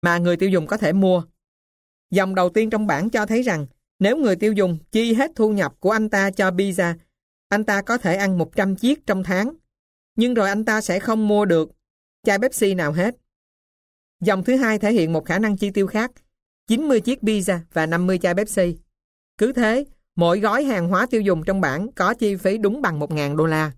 mà người tiêu dùng có thể mua. Dòng đầu tiên trong bảng cho thấy rằng nếu người tiêu dùng chi hết thu nhập của anh ta cho pizza, anh ta có thể ăn 100 chiếc trong tháng, nhưng rồi anh ta sẽ không mua được chai Pepsi nào hết. Dòng thứ hai thể hiện một khả năng chi tiêu khác, 90 chiếc pizza và 50 chai Pepsi. Cứ thế, mỗi gói hàng hóa tiêu dùng trong bảng có chi phí đúng bằng 1.000 đô la.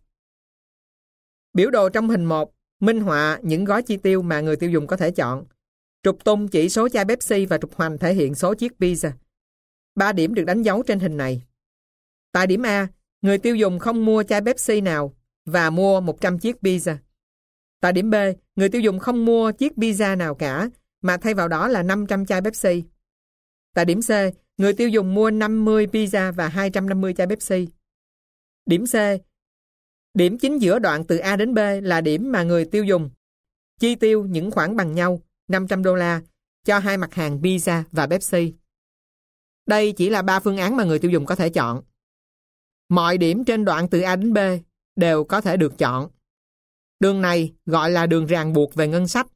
Biểu đồ trong hình 1 minh họa những gói chi tiêu mà người tiêu dùng có thể chọn. Trục tung chỉ số chai Pepsi và trục hoành thể hiện số chiếc pizza. 3 điểm được đánh dấu trên hình này. Tại điểm A, người tiêu dùng không mua chai Pepsi nào và mua 100 chiếc pizza. Tại điểm B, người tiêu dùng không mua chiếc pizza nào cả, mà thay vào đó là 500 chai Pepsi. Tại điểm C, người tiêu dùng mua 50 pizza và 250 chai Pepsi. Điểm C, điểm chính giữa đoạn từ A đến B là điểm mà người tiêu dùng chi tiêu những khoản bằng nhau, 500 đô la, cho hai mặt hàng pizza và Pepsi. Đây chỉ là 3 phương án mà người tiêu dùng có thể chọn. Mọi điểm trên đoạn từ A đến B đều có thể được chọn. Đường này gọi là đường ràng buộc về ngân sách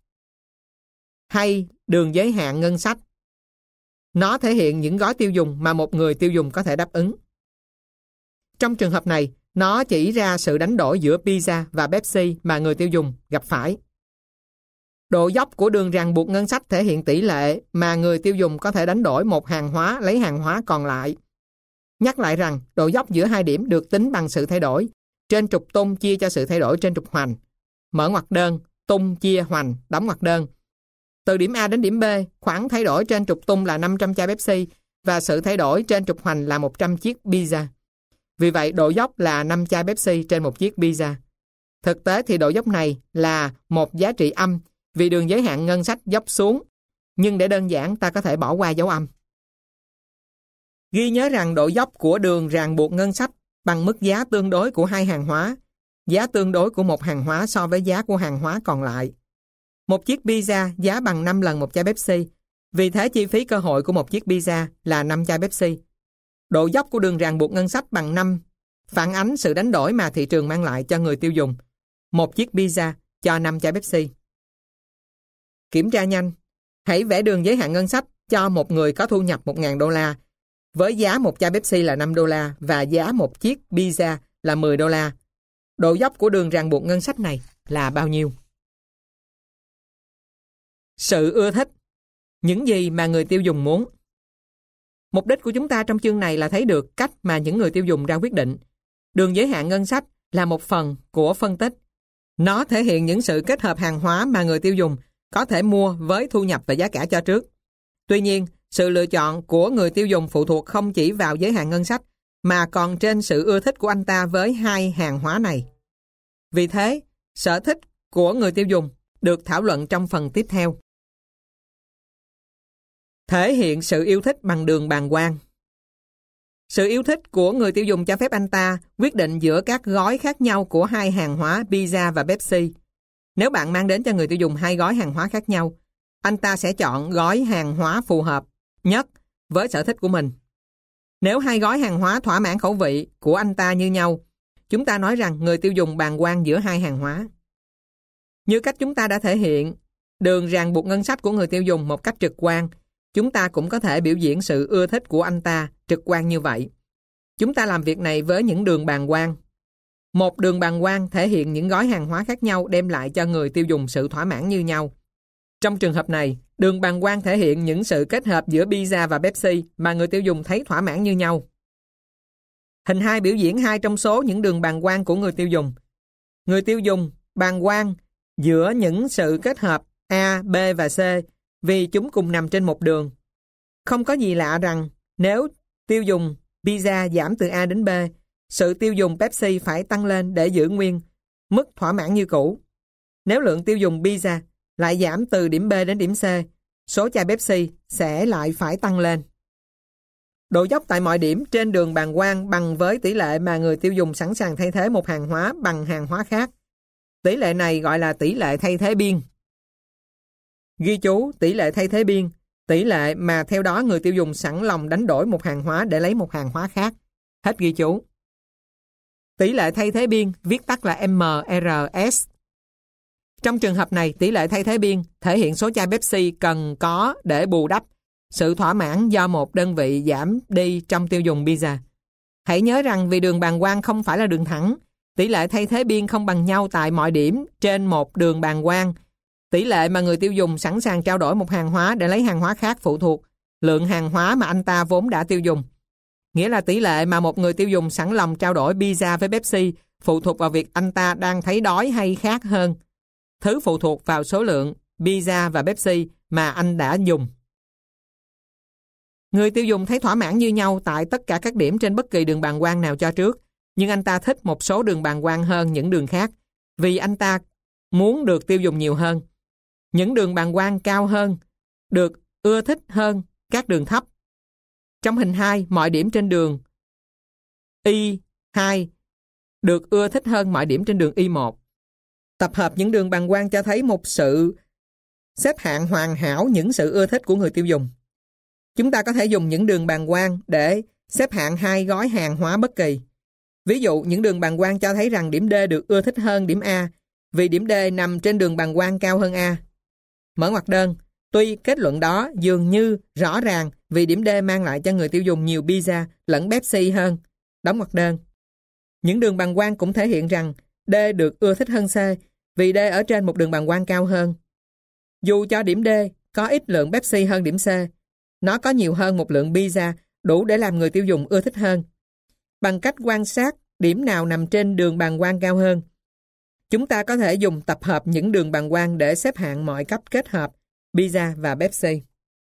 hay đường giới hạn ngân sách. Nó thể hiện những gói tiêu dùng mà một người tiêu dùng có thể đáp ứng. Trong trường hợp này, nó chỉ ra sự đánh đổi giữa pizza và Pepsi mà người tiêu dùng gặp phải. Độ dốc của đường ràng buộc ngân sách thể hiện tỷ lệ mà người tiêu dùng có thể đánh đổi một hàng hóa lấy hàng hóa còn lại. Nhắc lại rằng, độ dốc giữa hai điểm được tính bằng sự thay đổi trên trục tung chia cho sự thay đổi trên trục hoành. Mở ngoặc đơn, tung chia hoành, đóng ngoặc đơn. Từ điểm A đến điểm B, khoản thay đổi trên trục tung là 500 chai Pepsi và sự thay đổi trên trục hoành là 100 chiếc pizza. Vì vậy, độ dốc là 5 chai Pepsi trên một chiếc pizza. Thực tế thì độ dốc này là một giá trị âm vì đường giới hạn ngân sách dốc xuống, nhưng để đơn giản ta có thể bỏ qua dấu âm. Ghi nhớ rằng độ dốc của đường ràng buộc ngân sách bằng mức giá tương đối của hai hàng hóa, giá tương đối của một hàng hóa so với giá của hàng hóa còn lại. Một chiếc pizza giá bằng 5 lần một chai Pepsi, vì thế chi phí cơ hội của một chiếc pizza là 5 chai Pepsi. Độ dốc của đường ràng buộc ngân sách bằng 5 phản ánh sự đánh đổi mà thị trường mang lại cho người tiêu dùng. Một chiếc pizza cho 5 chai Pepsi. Kiểm tra nhanh. Hãy vẽ đường giới hạn ngân sách cho một người có thu nhập 1.000 đô la, với giá một chai Pepsi là 5 đô la và giá một chiếc pizza là 10 đô la. Độ dốc của đường ràng buộc ngân sách này là bao nhiêu? Sự ưa thích. Những gì mà người tiêu dùng muốn. Mục đích của chúng ta trong chương này là thấy được cách mà những người tiêu dùng ra quyết định. Đường giới hạn ngân sách là một phần của phân tích. Nó thể hiện những sự kết hợp hàng hóa mà người tiêu dùng có thể mua với thu nhập và giá cả cho trước. Tuy nhiên, sự lựa chọn của người tiêu dùng phụ thuộc không chỉ vào giới hạn ngân sách, mà còn trên sự ưa thích của anh ta với hai hàng hóa này. Vì thế, sở thích của người tiêu dùng được thảo luận trong phần tiếp theo. Thể hiện sự yêu thích bằng đường bàng quang. Sự yêu thích của người tiêu dùng cho phép anh ta quyết định giữa các gói khác nhau của hai hàng hóa pizza và Pepsi. Nếu bạn mang đến cho người tiêu dùng hai gói hàng hóa khác nhau, anh ta sẽ chọn gói hàng hóa phù hợp nhất với sở thích của mình. Nếu hai gói hàng hóa thỏa mãn khẩu vị của anh ta như nhau, chúng ta nói rằng người tiêu dùng bàng quang giữa hai hàng hóa. Như cách chúng ta đã thể hiện đường ràng buộc ngân sách của người tiêu dùng một cách trực quan, chúng ta cũng có thể biểu diễn sự ưa thích của anh ta trực quan như vậy. Chúng ta làm việc này với những đường bàng quang. Một đường bàng quang thể hiện những gói hàng hóa khác nhau đem lại cho người tiêu dùng sự thỏa mãn như nhau. Trong trường hợp này, đường bàng quang thể hiện những sự kết hợp giữa pizza và Pepsi mà người tiêu dùng thấy thỏa mãn như nhau. Hình 2 biểu diễn hai trong số những đường bàng quang của người tiêu dùng. Người tiêu dùng bàng quang giữa những sự kết hợp A, B và C vì chúng cùng nằm trên một đường. Không có gì lạ rằng nếu tiêu dùng pizza giảm từ A đến B, sự tiêu dùng Pepsi phải tăng lên để giữ nguyên mức thỏa mãn như cũ. Nếu lượng tiêu dùng pizza lại giảm từ điểm B đến điểm C, số chai Pepsi sẽ lại phải tăng lên. Độ dốc tại mọi điểm trên đường bàng quang bằng với tỷ lệ mà người tiêu dùng sẵn sàng thay thế một hàng hóa bằng hàng hóa khác. Tỷ lệ này gọi là tỷ lệ thay thế biên. Ghi chú tỷ lệ thay thế biên, tỷ lệ mà theo đó người tiêu dùng sẵn lòng đánh đổi một hàng hóa để lấy một hàng hóa khác. Hết ghi chú. Tỷ lệ thay thế biên viết tắt là MRS. Trong trường hợp này, tỷ lệ thay thế biên thể hiện số chai Pepsi cần có để bù đắp sự thỏa mãn do một đơn vị giảm đi trong tiêu dùng pizza. Hãy nhớ rằng vì đường bàng quang không phải là đường thẳng, tỷ lệ thay thế biên không bằng nhau tại mọi điểm trên một đường bàng quang. Tỷ lệ mà người tiêu dùng sẵn sàng trao đổi một hàng hóa để lấy hàng hóa khác phụ thuộc lượng hàng hóa mà anh ta vốn đã tiêu dùng. Nghĩa là tỷ lệ mà một người tiêu dùng sẵn lòng trao đổi pizza với Pepsi phụ thuộc vào việc anh ta đang thấy đói hay khát hơn. Thứ phụ thuộc vào số lượng pizza và Pepsi mà anh đã dùng. Người tiêu dùng thấy thỏa mãn như nhau tại tất cả các điểm trên bất kỳ đường bàng quang nào cho trước, nhưng anh ta thích một số đường bàng quang hơn những đường khác vì anh ta muốn được tiêu dùng nhiều hơn. Những đường bàng quang cao hơn được ưa thích hơn các đường thấp. Trong hình 2, mọi điểm trên đường Y2 được ưa thích hơn mọi điểm trên đường Y1. Tập hợp những đường bàng quang cho thấy một sự xếp hạng hoàn hảo những sự ưa thích của người tiêu dùng. Chúng ta có thể dùng những đường bàng quang để xếp hạng hai gói hàng hóa bất kỳ. Ví dụ, những đường bàng quang cho thấy rằng điểm D được ưa thích hơn điểm A vì điểm D nằm trên đường bàng quang cao hơn A. Mở ngoặc đơn. Tuy kết luận đó dường như rõ ràng vì điểm D mang lại cho người tiêu dùng nhiều pizza lẫn Pepsi hơn. Đóng ngoặc đơn. Những đường bàng quang cũng thể hiện rằng D được ưa thích hơn C vì D ở trên một đường bàng quang cao hơn. Dù cho điểm D có ít lượng Pepsi hơn điểm C, nó có nhiều hơn một lượng pizza đủ để làm người tiêu dùng ưa thích hơn. Bằng cách quan sát điểm nào nằm trên đường bàng quang cao hơn, chúng ta có thể dùng tập hợp những đường bàng quang để xếp hạng mọi cách kết hợp pizza và Pepsi.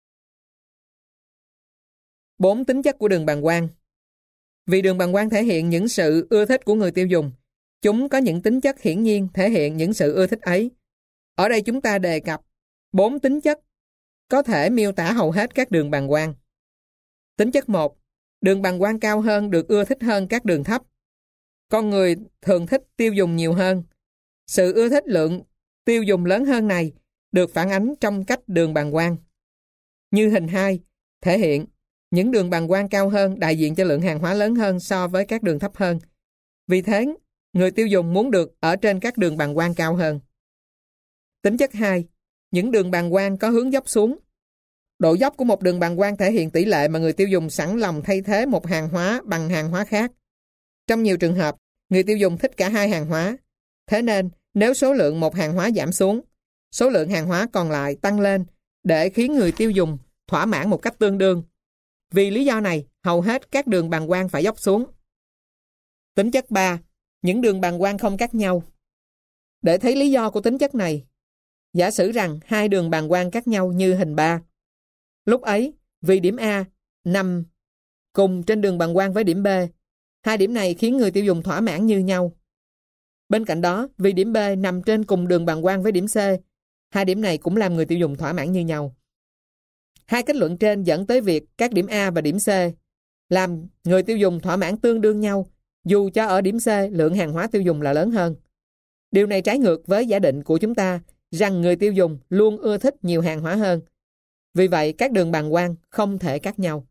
4 tính chất của đường bàng quang. Vì đường bàng quang thể hiện những sự ưa thích của người tiêu dùng, chúng có những tính chất hiển nhiên thể hiện những sự ưa thích ấy. Ở đây chúng ta đề cập 4 tính chất có thể miêu tả hầu hết các đường bàng quang. Tính chất 1. Đường bàng quang cao hơn được ưa thích hơn các đường thấp. Con người thường thích tiêu dùng nhiều hơn. Sự ưa thích lượng tiêu dùng lớn hơn này được phản ánh trong cách đường bàng quang. Như hình 2 thể hiện, những đường bàng quang cao hơn đại diện cho lượng hàng hóa lớn hơn so với các đường thấp hơn. Vì thế, người tiêu dùng muốn được ở trên các đường bàng quang cao hơn. Tính chất 2. Những đường bàng quang có hướng dốc xuống. Độ dốc của một đường bàng quang thể hiện tỷ lệ mà người tiêu dùng sẵn lòng thay thế một hàng hóa bằng hàng hóa khác. Trong nhiều trường hợp, người tiêu dùng thích cả hai hàng hóa. Thế nên, nếu số lượng một hàng hóa giảm xuống, số lượng hàng hóa còn lại tăng lên để khiến người tiêu dùng thỏa mãn một cách tương đương. Vì lý do này, hầu hết các đường bàng quang phải dốc xuống. Tính chất 3. Những đường bàng quang không cắt nhau. Để thấy lý do của tính chất này, giả sử rằng hai đường bàng quang cắt nhau như hình 3. Lúc ấy, vì điểm A nằm cùng trên đường bàng quang với điểm B, hai điểm này khiến người tiêu dùng thỏa mãn như nhau. Bên cạnh đó, vì điểm B nằm trên cùng đường bàng quang với điểm C, hai điểm này cũng làm người tiêu dùng thỏa mãn như nhau. Hai kết luận trên dẫn tới việc các điểm A và điểm C làm người tiêu dùng thỏa mãn tương đương nhau, dù cho ở điểm C lượng hàng hóa tiêu dùng là lớn hơn. Điều này trái ngược với giả định của chúng ta rằng người tiêu dùng luôn ưa thích nhiều hàng hóa hơn. Vì vậy, các đường bàng quang không thể cắt nhau.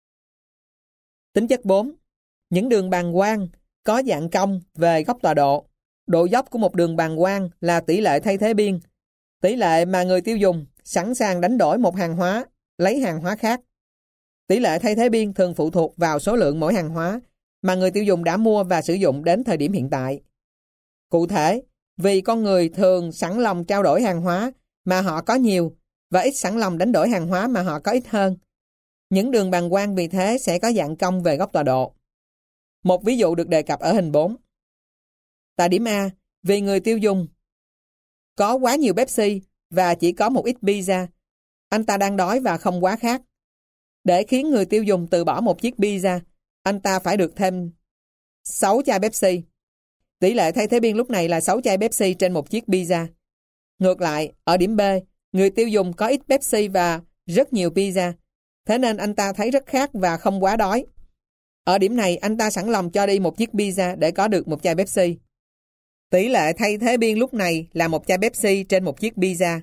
Tính chất 4. Những đường bàng quang có dạng cong về góc tọa độ. Độ dốc của một đường bàng quang là tỷ lệ thay thế biên, tỷ lệ mà người tiêu dùng sẵn sàng đánh đổi một hàng hóa, lấy hàng hóa khác. Tỷ lệ thay thế biên thường phụ thuộc vào số lượng mỗi hàng hóa mà người tiêu dùng đã mua và sử dụng đến thời điểm hiện tại. Cụ thể, vì con người thường sẵn lòng trao đổi hàng hóa mà họ có nhiều và ít sẵn lòng đánh đổi hàng hóa mà họ có ít hơn. Những đường bàng quang vì thế sẽ có dạng cong về góc tọa độ. Một ví dụ được đề cập ở hình 4. Tại điểm A, vì người tiêu dùng có quá nhiều Pepsi và chỉ có một ít pizza, anh ta đang đói và không quá khát. Để khiến người tiêu dùng từ bỏ một chiếc pizza, anh ta phải được thêm 6 chai Pepsi. Tỷ lệ thay thế biên lúc này là 6 chai Pepsi trên một chiếc pizza. Ngược lại, ở điểm B, người tiêu dùng có ít Pepsi và rất nhiều pizza, thế nên anh ta thấy rất khát và không quá đói. Ở điểm này, anh ta sẵn lòng cho đi một chiếc pizza để có được một chai Pepsi. Tỷ lệ thay thế biên lúc này là một chai Pepsi trên một chiếc pizza.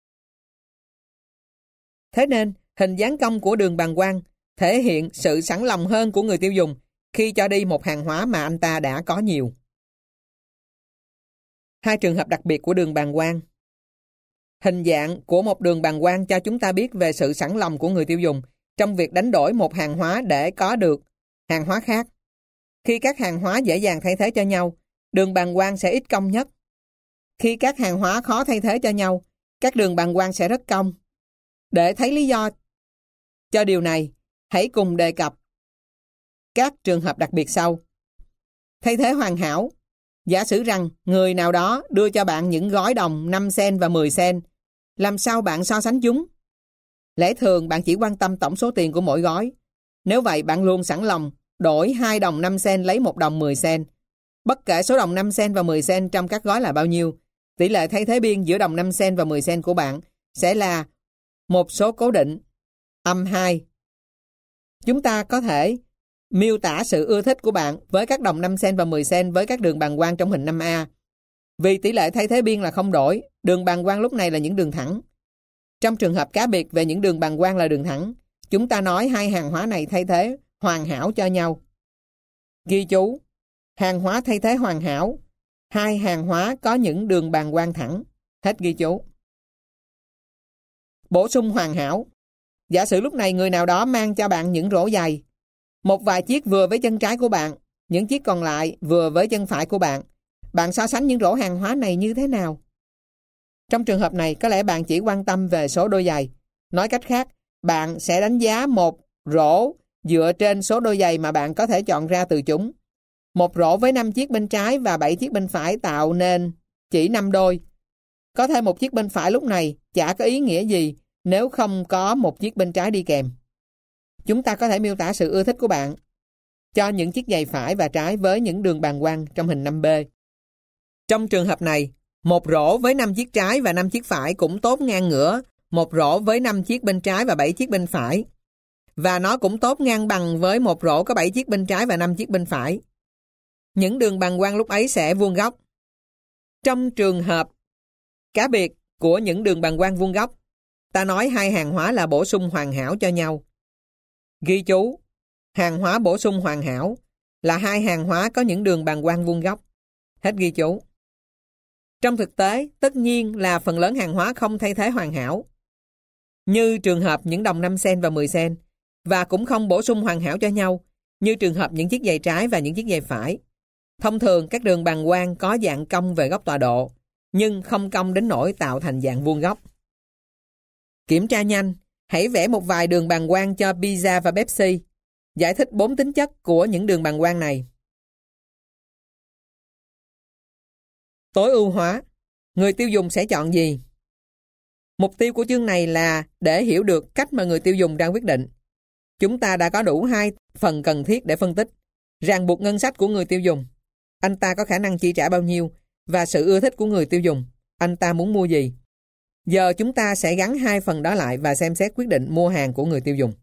Thế nên, hình dáng cong của đường bàng quang thể hiện sự sẵn lòng hơn của người tiêu dùng khi cho đi một hàng hóa mà anh ta đã có nhiều. Hai trường hợp đặc biệt của đường bàng quang. Hình dạng của một đường bàng quang cho chúng ta biết về sự sẵn lòng của người tiêu dùng trong việc đánh đổi một hàng hóa để có được hàng hóa khác. Khi các hàng hóa dễ dàng thay thế cho nhau, đường bàng quang sẽ ít công nhất. Khi các hàng hóa khó thay thế cho nhau, các đường bàng quang sẽ rất công. Để thấy lý do cho điều này, hãy cùng đề cập các trường hợp đặc biệt sau. Thay thế hoàn hảo. Giả sử rằng người nào đó đưa cho bạn những gói đồng 5 sen và 10 sen. Làm sao bạn so sánh chúng? Lẽ thường bạn chỉ quan tâm tổng số tiền của mỗi gói. Nếu vậy bạn luôn sẵn lòng đổi 2 đồng 5 sen lấy 1 đồng 10 sen. Bất kể số đồng 5 sen và 10 sen trong các gói là bao nhiêu, tỷ lệ thay thế biên giữa đồng 5 sen và 10 sen của bạn sẽ là một số cố định, âm 2. Chúng ta có thể miêu tả sự ưa thích của bạn với các đồng 5 sen và 10 sen với các đường bàng quang trong hình 5A. Vì tỷ lệ thay thế biên là không đổi, đường bàng quang lúc này là những đường thẳng. Trong trường hợp cá biệt về những đường bàng quang là đường thẳng, chúng ta nói hai hàng hóa này thay thế hoàn hảo cho nhau. Ghi chú, hàng hóa thay thế hoàn hảo, hai hàng hóa có những đường bàng quang thẳng. Hết ghi chú. Bổ sung hoàn hảo. Giả sử lúc này người nào đó mang cho bạn những rổ giày. Một vài chiếc vừa với chân trái của bạn, những chiếc còn lại vừa với chân phải của bạn. Bạn so sánh những rổ hàng hóa này như thế nào? Trong trường hợp này, có lẽ bạn chỉ quan tâm về số đôi giày. Nói cách khác, bạn sẽ đánh giá một rổ dựa trên số đôi giày mà bạn có thể chọn ra từ chúng. Một rổ với 5 chiếc bên trái và 7 chiếc bên phải tạo nên chỉ 5 đôi. Có thêm một chiếc bên phải lúc này chả có ý nghĩa gì nếu không có một chiếc bên trái đi kèm. Chúng ta có thể miêu tả sự ưa thích của bạn cho những chiếc giày phải và trái với những đường bàng quang trong hình 5B. Trong trường hợp này, một rổ với 5 chiếc trái và 5 chiếc phải cũng tốt ngang ngửa một rổ với 5 chiếc bên trái và 7 chiếc bên phải. Và nó cũng tốt ngang bằng với một rổ có 7 chiếc bên trái và 5 chiếc bên phải. Những đường bàng quang lúc ấy sẽ vuông góc. Trong trường hợp cá biệt của những đường bàng quang vuông góc, ta nói hai hàng hóa là bổ sung hoàn hảo cho nhau. Ghi chú, hàng hóa bổ sung hoàn hảo là hai hàng hóa có những đường bàng quang vuông góc. Hết ghi chú. Trong thực tế, tất nhiên là phần lớn hàng hóa không thay thế hoàn hảo, như trường hợp những đồng 5 sen và 10 sen, và cũng không bổ sung hoàn hảo cho nhau, như trường hợp những chiếc giày trái và những chiếc giày phải. Thông thường, các đường bàng quang có dạng cong về góc tọa độ, nhưng không cong đến nỗi tạo thành dạng vuông góc. Kiểm tra nhanh, hãy vẽ một vài đường bàng quang cho pizza và Pepsi. Giải thích 4 tính chất của những đường bàng quang này. Tối ưu hóa. Người tiêu dùng sẽ chọn gì? Mục tiêu của chương này là để hiểu được cách mà người tiêu dùng đang quyết định. Chúng ta đã có đủ 2 phần cần thiết để phân tích. Ràng buộc ngân sách của người tiêu dùng. Anh ta có khả năng chi trả bao nhiêu? Và sự ưa thích của người tiêu dùng. Anh ta muốn mua gì? Giờ chúng ta sẽ gắn 2 phần đó lại và xem xét quyết định mua hàng của người tiêu dùng.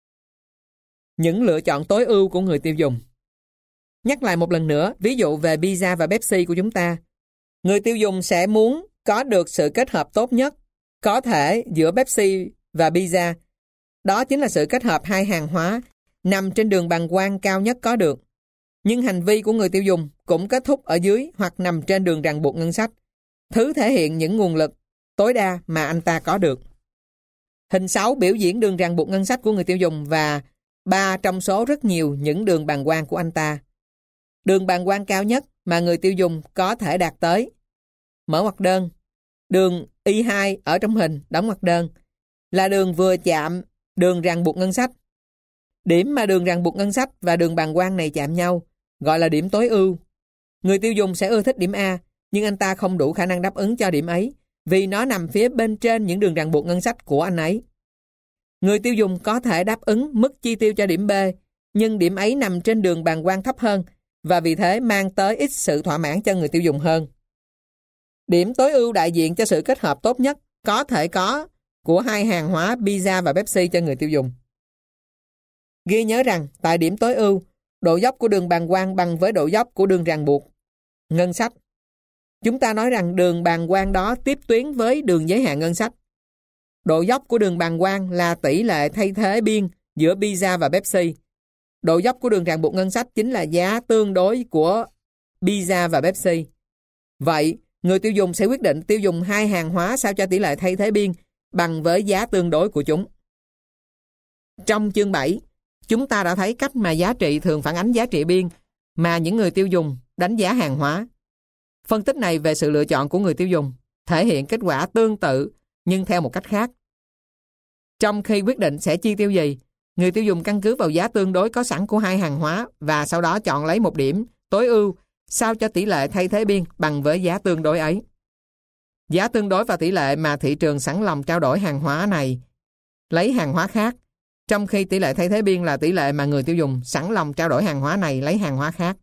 Những lựa chọn tối ưu của người tiêu dùng. Nhắc lại một lần nữa, ví dụ về pizza và Pepsi của chúng ta. Người tiêu dùng sẽ muốn có được sự kết hợp tốt nhất có thể giữa Pepsi và pizza. Đó chính là sự kết hợp hai hàng hóa nằm trên đường bàng quang cao nhất có được. Nhưng hành vi của người tiêu dùng cũng kết thúc ở dưới hoặc nằm trên đường ràng buộc ngân sách, thứ thể hiện những nguồn lực tối đa mà anh ta có được. Hình 6 biểu diễn đường ràng buộc ngân sách của người tiêu dùng và 3 trong số rất nhiều những đường bàng quang của anh ta. Đường bàng quang cao nhất mà người tiêu dùng có thể đạt tới. Mở ngoặc đơn. Đường Y2 ở trong hình, đóng ngoặc đơn, là đường vừa chạm đường ràng buộc ngân sách. Điểm mà đường ràng buộc ngân sách và đường bàng quang này chạm nhau gọi là điểm tối ưu. Người tiêu dùng sẽ ưa thích điểm A, nhưng anh ta không đủ khả năng đáp ứng cho điểm ấy vì nó nằm phía bên trên những đường ràng buộc ngân sách của anh ấy. Người tiêu dùng có thể đáp ứng mức chi tiêu cho điểm B, nhưng điểm ấy nằm trên đường bàng quang thấp hơn và vì thế mang tới ít sự thỏa mãn cho người tiêu dùng hơn. Điểm tối ưu đại diện cho sự kết hợp tốt nhất có thể có của hai hàng hóa pizza và Pepsi cho người tiêu dùng. Ghi nhớ rằng tại điểm tối ưu, độ dốc của đường bàng quang bằng với độ dốc của đường ràng buộc ngân sách. Chúng ta nói rằng đường bàng quang đó tiếp tuyến với đường giới hạn ngân sách. Độ dốc của đường bàng quang là tỷ lệ thay thế biên giữa pizza và Pepsi. Độ dốc của đường ràng buộc ngân sách chính là giá tương đối của pizza và Pepsi. Vậy, người tiêu dùng sẽ quyết định tiêu dùng hai hàng hóa sao cho tỷ lệ thay thế biên bằng với giá tương đối của chúng. Trong chương 7, chúng ta đã thấy cách mà giá trị thường phản ánh giá trị biên mà những người tiêu dùng đánh giá hàng hóa. Phân tích này về sự lựa chọn của người tiêu dùng thể hiện kết quả tương tự nhưng theo một cách khác. Trong khi quyết định sẽ chi tiêu gì, người tiêu dùng căn cứ vào giá tương đối có sẵn của hai hàng hóa và sau đó chọn lấy một điểm tối ưu sao cho tỷ lệ thay thế biên bằng với giá tương đối ấy. Giá tương đối và tỷ lệ mà thị trường sẵn lòng trao đổi hàng hóa này lấy hàng hóa khác, trong khi tỷ lệ thay thế biên là tỷ lệ mà người tiêu dùng sẵn lòng trao đổi hàng hóa này lấy hàng hóa khác.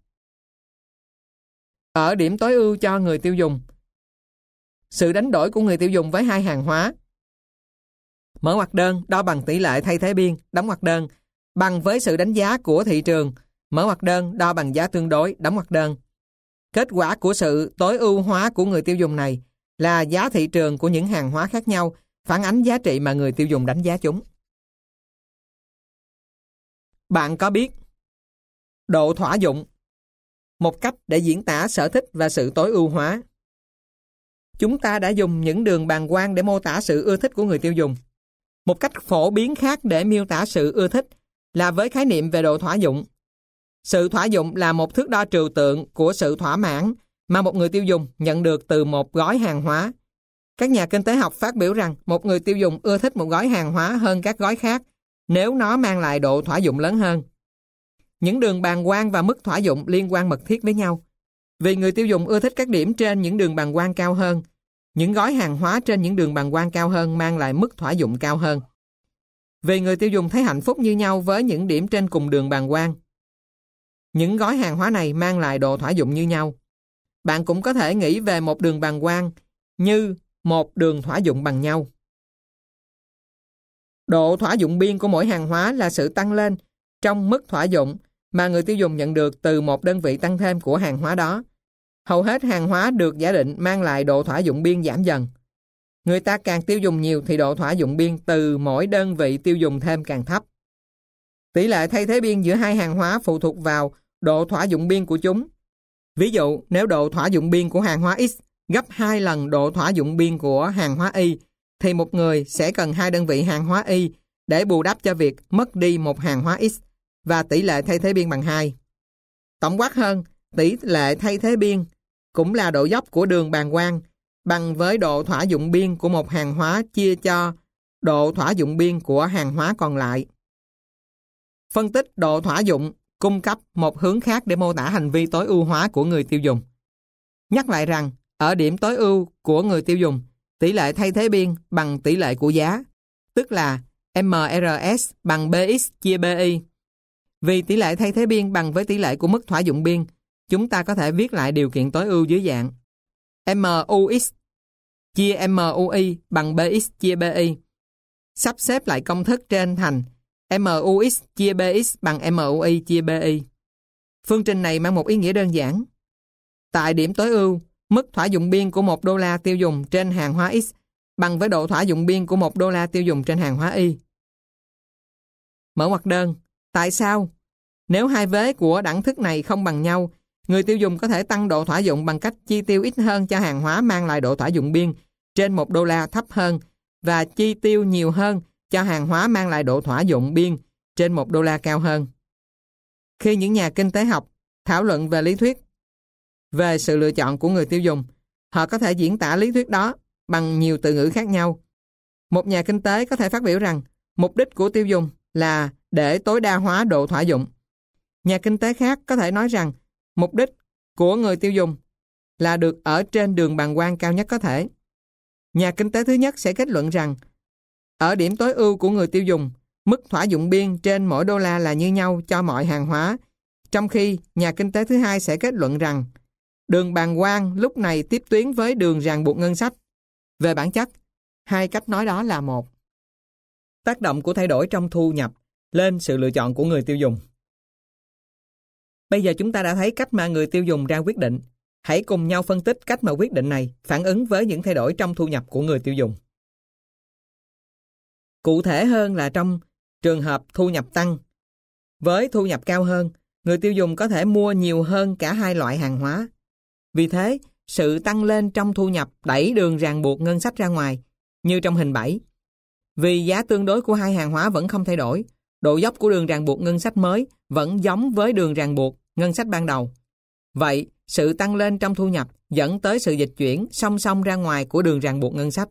Ở điểm tối ưu cho người tiêu dùng, sự đánh đổi của người tiêu dùng với hai hàng hóa mở ngoặc đơn đo bằng tỷ lệ thay thế biên đóng ngoặc đơn bằng với sự đánh giá của thị trường mở ngoặc đơn đo bằng giá tương đối đóng ngoặc đơn. Kết quả của sự tối ưu hóa của người tiêu dùng này là giá thị trường của những hàng hóa khác nhau phản ánh giá trị mà người tiêu dùng đánh giá chúng. Bạn có biết độ thỏa dụng, một cách để diễn tả sở thích và sự tối ưu hóa. Chúng ta đã dùng những đường bàng quang để mô tả sự ưa thích của người tiêu dùng. Một cách phổ biến khác để miêu tả sự ưa thích là với khái niệm về độ thỏa dụng. Sự thỏa dụng là một thước đo trừu tượng của sự thỏa mãn mà một người tiêu dùng nhận được từ một gói hàng hóa. Các nhà kinh tế học phát biểu rằng một người tiêu dùng ưa thích một gói hàng hóa hơn các gói khác nếu nó mang lại độ thỏa dụng lớn hơn. Những đường bàng quang và mức thỏa dụng liên quan mật thiết với nhau. Vì người tiêu dùng ưa thích các điểm trên những đường bàng quang cao hơn, những gói hàng hóa trên những đường bàng quang cao hơn mang lại mức thỏa dụng cao hơn. Vì người tiêu dùng thấy hạnh phúc như nhau với những điểm trên cùng đường bàng quang, những gói hàng hóa này mang lại độ thỏa dụng như nhau. Bạn cũng có thể nghĩ về một đường bàng quang như một đường thỏa dụng bằng nhau. Độ thỏa dụng biên của mỗi hàng hóa là sự tăng lên trong mức thỏa dụng mà người tiêu dùng nhận được từ một đơn vị tăng thêm của hàng hóa đó. Hầu hết hàng hóa được giả định mang lại độ thỏa dụng biên giảm dần. Người ta càng tiêu dùng nhiều thì độ thỏa dụng biên từ mỗi đơn vị tiêu dùng thêm càng thấp. Tỷ lệ thay thế biên giữa hai hàng hóa phụ thuộc vào độ thỏa dụng biên của chúng. Ví dụ, nếu độ thỏa dụng biên của hàng hóa X gấp 2 lần độ thỏa dụng biên của hàng hóa Y, thì một người sẽ cần hai đơn vị hàng hóa Y để bù đắp cho việc mất đi một hàng hóa X và tỷ lệ thay thế biên bằng 2. Tổng quát hơn, tỷ lệ thay thế biên cũng là độ dốc của đường bàng quang bằng với độ thỏa dụng biên của một hàng hóa chia cho độ thỏa dụng biên của hàng hóa còn lại. Phân tích độ thỏa dụng cung cấp một hướng khác để mô tả hành vi tối ưu hóa của người tiêu dùng. Nhắc lại rằng, ở điểm tối ưu của người tiêu dùng, tỷ lệ thay thế biên bằng tỷ lệ của giá, tức là MRS bằng BX chia BY. Vì tỷ lệ thay thế biên bằng với tỷ lệ của mức thỏa dụng biên, chúng ta có thể viết lại điều kiện tối ưu dưới dạng MUX chia MUI bằng BX chia BY. Sắp xếp lại công thức trên thành MUX chia BX bằng MUI chia BY. Phương trình này mang một ý nghĩa đơn giản. Tại điểm tối ưu, mức thỏa dụng biên của $1 tiêu dùng trên hàng hóa X bằng với độ thỏa dụng biên của $1 tiêu dùng trên hàng hóa Y. Mở ngoặc đơn. Tại sao? Nếu hai vế của đẳng thức này không bằng nhau, người tiêu dùng có thể tăng độ thỏa dụng bằng cách chi tiêu ít hơn cho hàng hóa mang lại độ thỏa dụng biên trên $1 thấp hơn và chi tiêu nhiều hơn cho hàng hóa mang lại độ thỏa dụng biên trên $1 cao hơn. Khi những nhà kinh tế học thảo luận về lý thuyết về sự lựa chọn của người tiêu dùng, họ có thể diễn tả lý thuyết đó bằng nhiều từ ngữ khác nhau. Một nhà kinh tế có thể phát biểu rằng mục đích của tiêu dùng là để tối đa hóa độ thỏa dụng. Nhà kinh tế khác có thể nói rằng mục đích của người tiêu dùng là được ở trên đường bàng quang cao nhất có thể. Nhà kinh tế thứ nhất sẽ kết luận rằng ở điểm tối ưu của người tiêu dùng, mức thỏa dụng biên trên mỗi $1 là như nhau cho mọi hàng hóa, trong khi nhà kinh tế thứ hai sẽ kết luận rằng đường bàng quang lúc này tiếp tuyến với đường ràng buộc ngân sách. Về bản chất, hai cách nói đó là một. Tác động của thay đổi trong thu nhập lên sự lựa chọn của người tiêu dùng. Bây giờ chúng ta đã thấy cách mà người tiêu dùng ra quyết định. Hãy cùng nhau phân tích cách mà quyết định này phản ứng với những thay đổi trong thu nhập của người tiêu dùng. Cụ thể hơn là trong trường hợp thu nhập tăng. Với thu nhập cao hơn, người tiêu dùng có thể mua nhiều hơn cả hai loại hàng hóa. Vì thế, sự tăng lên trong thu nhập đẩy đường ràng buộc ngân sách ra ngoài, như trong hình 7. Vì giá tương đối của hai hàng hóa vẫn không thay đổi, độ dốc của đường ràng buộc ngân sách mới vẫn giống với đường ràng buộc ngân sách ban đầu. Vậy, sự tăng lên trong thu nhập dẫn tới sự dịch chuyển song song ra ngoài của đường ràng buộc ngân sách.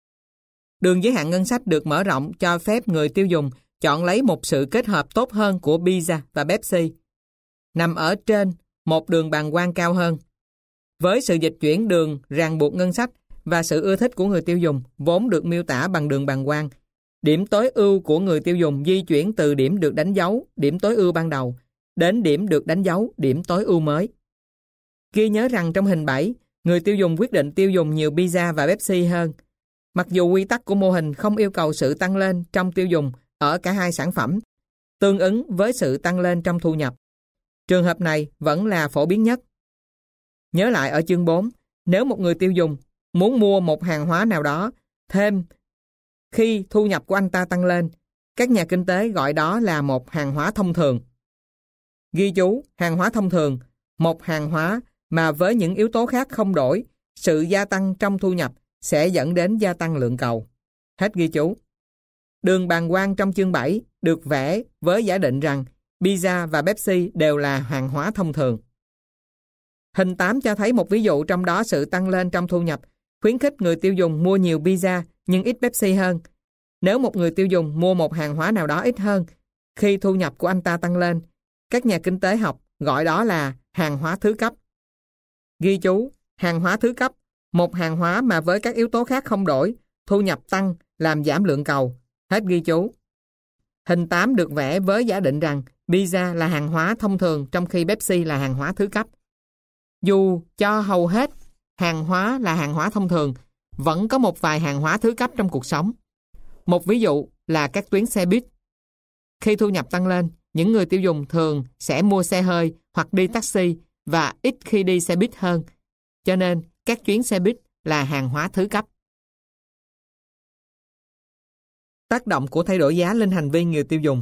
Đường giới hạn ngân sách được mở rộng cho phép người tiêu dùng chọn lấy một sự kết hợp tốt hơn của pizza và Pepsi, nằm ở trên một đường bàng quang cao hơn. Với sự dịch chuyển đường ràng buộc ngân sách và sự ưa thích của người tiêu dùng vốn được miêu tả bằng đường bàng quang, điểm tối ưu của người tiêu dùng di chuyển từ điểm được đánh dấu điểm tối ưu ban đầu đến điểm được đánh dấu điểm tối ưu mới. Ghi nhớ rằng trong hình 7, người tiêu dùng quyết định tiêu dùng nhiều pizza và Pepsi hơn. Mặc dù quy tắc của mô hình không yêu cầu sự tăng lên trong tiêu dùng ở cả hai sản phẩm, tương ứng với sự tăng lên trong thu nhập. Trường hợp này vẫn là phổ biến nhất. Nhớ lại ở chương 4, nếu một người tiêu dùng muốn mua một hàng hóa nào đó thêm khi thu nhập của anh ta tăng lên, các nhà kinh tế gọi đó là một hàng hóa thông thường. Ghi chú, hàng hóa thông thường, một hàng hóa mà với những yếu tố khác không đổi, sự gia tăng trong thu nhập sẽ dẫn đến gia tăng lượng cầu. Hết ghi chú. Đường bàng quang trong chương 7 được vẽ với giả định rằng pizza và Pepsi đều là hàng hóa thông thường. Hình 8 cho thấy một ví dụ trong đó sự tăng lên trong thu nhập khuyến khích người tiêu dùng mua nhiều pizza nhưng ít Pepsi hơn. Nếu một người tiêu dùng mua một hàng hóa nào đó ít hơn, khi thu nhập của anh ta tăng lên, các nhà kinh tế học gọi đó là hàng hóa thứ cấp. Ghi chú, hàng hóa thứ cấp, một hàng hóa mà với các yếu tố khác không đổi, thu nhập tăng làm giảm lượng cầu. Hết ghi chú. Hình 8 được vẽ với giả định rằng pizza là hàng hóa thông thường trong khi Pepsi là hàng hóa thứ cấp. Dù cho hầu hết hàng hóa là hàng hóa thông thường, vẫn có một vài hàng hóa thứ cấp trong cuộc sống. Một ví dụ là các tuyến xe buýt. Khi thu nhập tăng lên, những người tiêu dùng thường sẽ mua xe hơi hoặc đi taxi và ít khi đi xe buýt hơn. Cho nên, các chuyến xe buýt là hàng hóa thứ cấp. Tác động của thay đổi giá lên hành vi người tiêu dùng.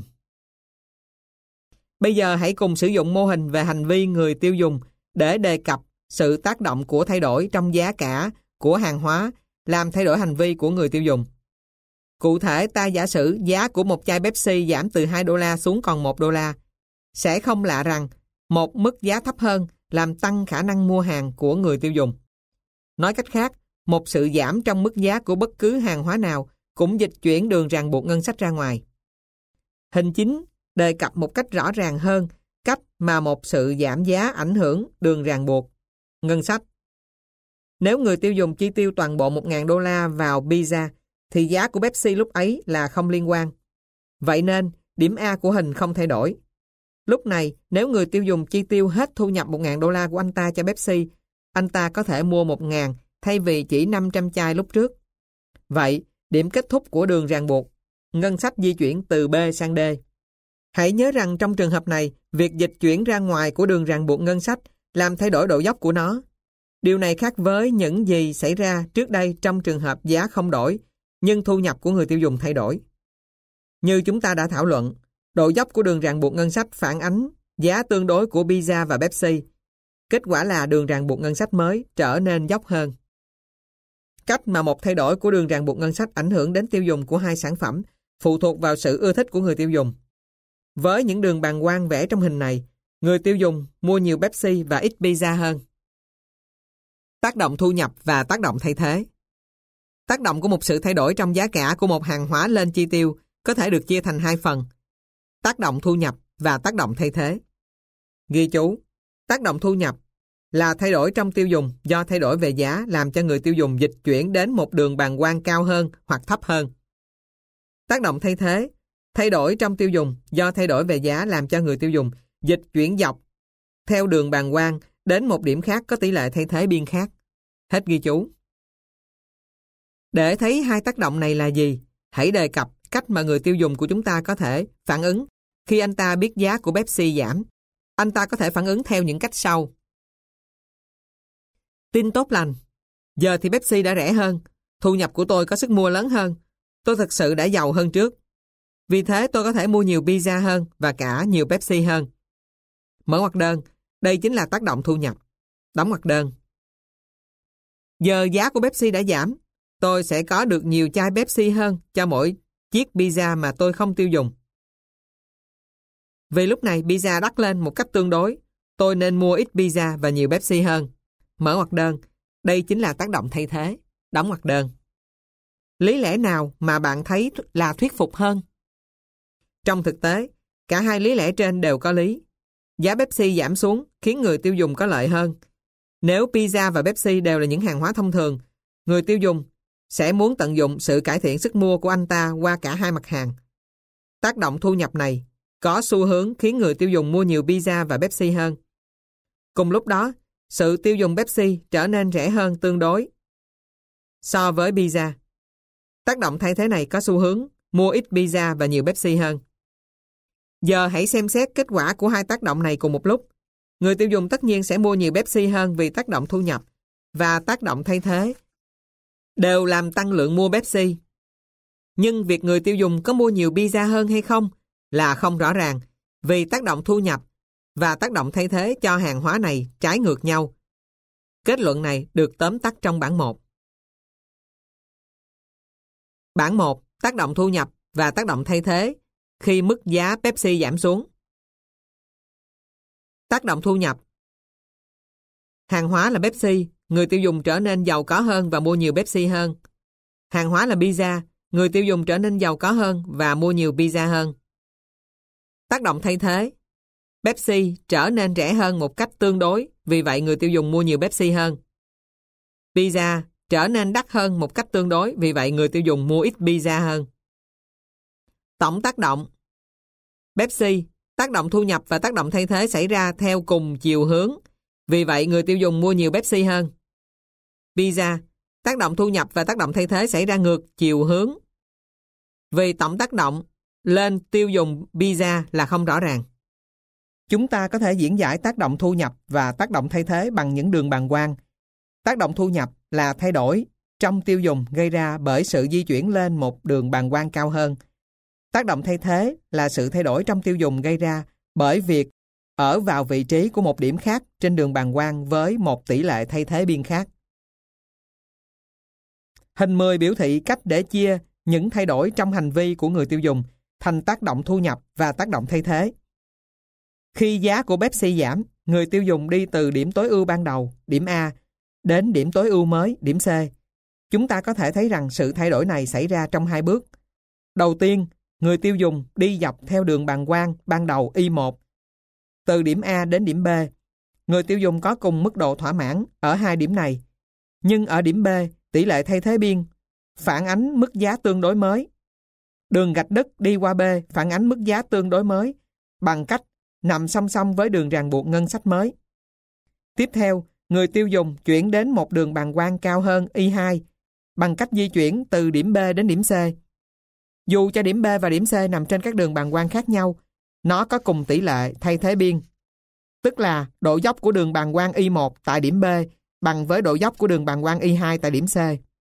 Bây giờ hãy cùng sử dụng mô hình về hành vi người tiêu dùng để đề cập sự tác động của thay đổi trong giá cả của hàng hóa làm thay đổi hành vi của người tiêu dùng. Cụ thể, ta giả sử giá của một chai Pepsi giảm từ 2 đô la xuống còn 1 đô la. Sẽ không lạ rằng một mức giá thấp hơn làm tăng khả năng mua hàng của người tiêu dùng. Nói cách khác, một sự giảm trong mức giá của bất cứ hàng hóa nào cũng dịch chuyển đường ràng buộc ngân sách ra ngoài. Hình 9 đề cập một cách rõ ràng hơn cách mà một sự giảm giá ảnh hưởng đường ràng buộc ngân sách. Nếu người tiêu dùng chi tiêu toàn bộ 1.000 đô la vào pizza, thì giá của Pepsi lúc ấy là không liên quan. Vậy nên, điểm A của hình không thay đổi. Lúc này, nếu người tiêu dùng chi tiêu hết thu nhập 1.000 đô la của anh ta cho Pepsi, anh ta có thể mua 1.000 thay vì chỉ 500 chai lúc trước. Vậy, điểm kết thúc của đường ràng buộc, ngân sách di chuyển từ B sang D. Hãy nhớ rằng trong trường hợp này, việc dịch chuyển ra ngoài của đường ràng buộc ngân sách làm thay đổi độ dốc của nó. Điều này khác với những gì xảy ra trước đây trong trường hợp giá không đổi, nhưng thu nhập của người tiêu dùng thay đổi. Như chúng ta đã thảo luận, độ dốc của đường ràng buộc ngân sách phản ánh giá tương đối của pizza và Pepsi. Kết quả là đường ràng buộc ngân sách mới trở nên dốc hơn. Cách mà một thay đổi của đường ràng buộc ngân sách ảnh hưởng đến tiêu dùng của hai sản phẩm phụ thuộc vào sự ưa thích của người tiêu dùng. Với những đường bàng quang vẽ trong hình này, người tiêu dùng mua nhiều Pepsi và ít pizza hơn. Tác động thu nhập và tác động thay thế. Tác động của một sự thay đổi trong giá cả của một hàng hóa lên chi tiêu có thể được chia thành hai phần: tác động thu nhập và tác động thay thế. Ghi chú, tác động thu nhập là thay đổi trong tiêu dùng do thay đổi về giá làm cho người tiêu dùng dịch chuyển đến một đường bàng quang cao hơn hoặc thấp hơn. Tác động thay thế, thay đổi trong tiêu dùng do thay đổi về giá làm cho người tiêu dùng dịch chuyển dọc theo đường bàng quang đến một điểm khác có tỷ lệ thay thế biên khác. Hết ghi chú. Để thấy hai tác động này là gì, hãy đề cập cách mà người tiêu dùng của chúng ta có thể phản ứng khi anh ta biết giá của Pepsi giảm. Anh ta có thể phản ứng theo những cách sau. Tin tốt lành. Giờ thì Pepsi đã rẻ hơn. Thu nhập của tôi có sức mua lớn hơn. Tôi thực sự đã giàu hơn trước. Vì thế tôi có thể mua nhiều pizza hơn và cả nhiều Pepsi hơn. Mở ngoặc đơn. Đây chính là tác động thu nhập. Đóng ngoặc đơn. Giờ giá của Pepsi đã giảm, tôi sẽ có được nhiều chai Pepsi hơn cho mỗi chiếc pizza mà tôi không tiêu dùng. Vì lúc này pizza đắt lên một cách tương đối, tôi nên mua ít pizza và nhiều Pepsi hơn. Mở ngoặc đơn, đây chính là tác động thay thế. Đóng ngoặc đơn. Lý lẽ nào mà bạn thấy là thuyết phục hơn? Trong thực tế, cả hai lý lẽ trên đều có lý. Giá Pepsi giảm xuống khiến người tiêu dùng có lợi hơn. Nếu pizza và Pepsi đều là những hàng hóa thông thường, người tiêu dùng sẽ muốn tận dụng sự cải thiện sức mua của anh ta qua cả hai mặt hàng. Tác động thu nhập này có xu hướng khiến người tiêu dùng mua nhiều pizza và Pepsi hơn. Cùng lúc đó, sự tiêu dùng Pepsi trở nên rẻ hơn tương đối so với pizza. Tác động thay thế này có xu hướng mua ít pizza và nhiều Pepsi hơn. Giờ hãy xem xét kết quả của hai tác động này cùng một lúc. Người tiêu dùng tất nhiên sẽ mua nhiều Pepsi hơn vì tác động thu nhập và tác động thay thế đều làm tăng lượng mua Pepsi. Nhưng việc người tiêu dùng có mua nhiều pizza hơn hay không là không rõ ràng vì tác động thu nhập và tác động thay thế cho hàng hóa này trái ngược nhau. Kết luận này được tóm tắt trong bảng 1. Bảng 1. Tác động thu nhập và tác động thay thế khi mức giá Pepsi giảm xuống. Tác động thu nhập. Hàng hóa là Pepsi, người tiêu dùng trở nên giàu có hơn và mua nhiều Pepsi hơn. Hàng hóa là pizza, người tiêu dùng trở nên giàu có hơn và mua nhiều pizza hơn. Tác động thay thế. Pepsi trở nên rẻ hơn một cách tương đối, vì vậy người tiêu dùng mua nhiều Pepsi hơn. Pizza trở nên đắt hơn một cách tương đối, vì vậy người tiêu dùng mua ít pizza hơn. Tổng tác động. Pepsi, tác động thu nhập và tác động thay thế xảy ra theo cùng chiều hướng, vì vậy người tiêu dùng mua nhiều Pepsi hơn. Pizza, tác động thu nhập và tác động thay thế xảy ra ngược chiều hướng, vì tổng tác động lên tiêu dùng pizza là không rõ ràng. Chúng ta có thể diễn giải tác động thu nhập và tác động thay thế bằng những đường bàng quang. Tác động thu nhập là thay đổi trong tiêu dùng gây ra bởi sự di chuyển lên một đường bàng quang cao hơn. Tác động thay thế là sự thay đổi trong tiêu dùng gây ra bởi việc ở vào vị trí của một điểm khác trên đường bàng quang với một tỷ lệ thay thế biên khác. Hình 10 biểu thị cách để chia những thay đổi trong hành vi của người tiêu dùng thành tác động thu nhập và tác động thay thế. Khi giá của Pepsi giảm, người tiêu dùng đi từ điểm tối ưu ban đầu, điểm A, đến điểm tối ưu mới, điểm C. Chúng ta có thể thấy rằng sự thay đổi này xảy ra trong hai bước. Đầu tiên, người tiêu dùng đi dọc theo đường bàng quang ban đầu Y1. Từ điểm A đến điểm B, người tiêu dùng có cùng mức độ thỏa mãn ở hai điểm này. Nhưng ở điểm B, tỷ lệ thay thế biên phản ánh mức giá tương đối mới. Đường gạch đứt đi qua B phản ánh mức giá tương đối mới bằng cách nằm song song với đường ràng buộc ngân sách mới. Tiếp theo, người tiêu dùng chuyển đến một đường bàng quang cao hơn Y2 bằng cách di chuyển từ điểm B đến điểm C. Dù cho điểm B và điểm C nằm trên các đường bàng quang khác nhau, nó có cùng tỷ lệ thay thế biên, tức là độ dốc của đường bàng quang Y1 tại điểm B bằng với độ dốc của đường bàng quang Y2 tại điểm C.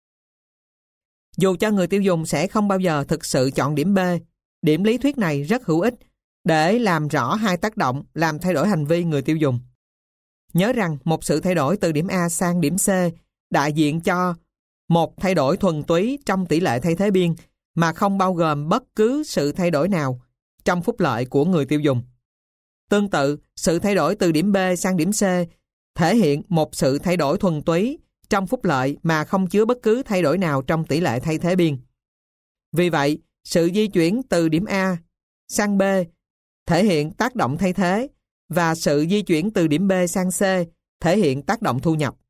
Dù cho người tiêu dùng sẽ không bao giờ thực sự chọn điểm B, điểm lý thuyết này rất hữu ích để làm rõ hai tác động làm thay đổi hành vi người tiêu dùng. Nhớ rằng một sự thay đổi từ điểm A sang điểm C đại diện cho một thay đổi thuần túy trong tỷ lệ thay thế biên mà không bao gồm bất cứ sự thay đổi nào trong phúc lợi của người tiêu dùng. Tương tự, sự thay đổi từ điểm B sang điểm C thể hiện một sự thay đổi thuần túy trong phúc lợi mà không chứa bất cứ thay đổi nào trong tỷ lệ thay thế biên. Vì vậy, sự di chuyển từ điểm A sang B thể hiện tác động thay thế và sự di chuyển từ điểm B sang C thể hiện tác động thu nhập.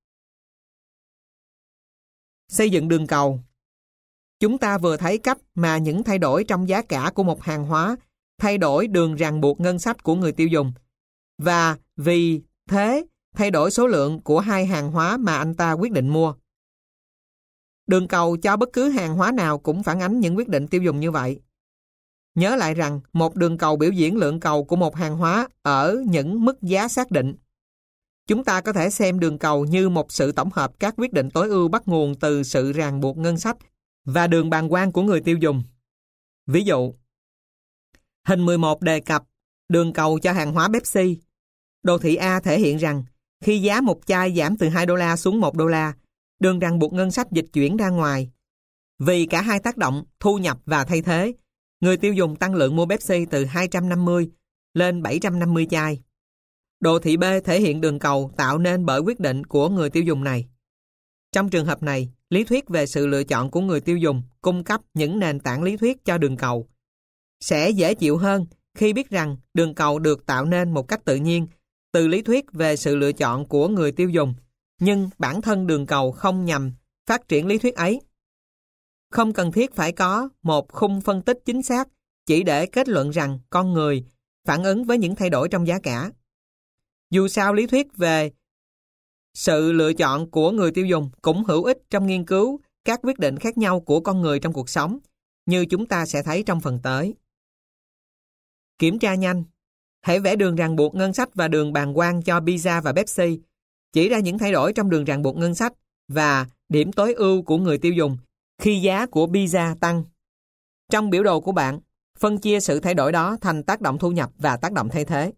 Xây dựng đường cầu. Chúng ta vừa thấy cách mà những thay đổi trong giá cả của một hàng hóa thay đổi đường ràng buộc ngân sách của người tiêu dùng và vì thế thay đổi số lượng của hai hàng hóa mà anh ta quyết định mua. Đường cầu cho bất cứ hàng hóa nào cũng phản ánh những quyết định tiêu dùng như vậy. Nhớ lại rằng một đường cầu biểu diễn lượng cầu của một hàng hóa ở những mức giá xác định. Chúng ta có thể xem đường cầu như một sự tổng hợp các quyết định tối ưu bắt nguồn từ sự ràng buộc ngân sách và đường bàng quang của người tiêu dùng. Ví dụ, hình 11 đề cập đường cầu cho hàng hóa Pepsi. Đồ thị A thể hiện rằng khi giá một chai giảm từ $2 xuống $1, đường ràng buộc ngân sách dịch chuyển ra ngoài. Vì cả hai tác động thu nhập và thay thế, người tiêu dùng tăng lượng mua Pepsi từ 250 lên 750 chai. Đồ thị B thể hiện đường cầu tạo nên bởi quyết định của người tiêu dùng này. Trong trường hợp này, lý thuyết về sự lựa chọn của người tiêu dùng cung cấp những nền tảng lý thuyết cho đường cầu. Sẽ dễ chịu hơn khi biết rằng đường cầu được tạo nên một cách tự nhiên từ lý thuyết về sự lựa chọn của người tiêu dùng, nhưng bản thân đường cầu không nhằm phát triển lý thuyết ấy. Không cần thiết phải có một khung phân tích chính xác chỉ để kết luận rằng con người phản ứng với những thay đổi trong giá cả. Dù sao, lý thuyết về sự lựa chọn của người tiêu dùng cũng hữu ích trong nghiên cứu các quyết định khác nhau của con người trong cuộc sống, như chúng ta sẽ thấy trong phần tới. Kiểm tra nhanh. Hãy vẽ đường ràng buộc ngân sách và đường bàng quang cho pizza và Pepsi, chỉ ra những thay đổi trong đường ràng buộc ngân sách và điểm tối ưu của người tiêu dùng khi giá của pizza tăng. Trong biểu đồ của bạn, phân chia sự thay đổi đó thành tác động thu nhập và tác động thay thế.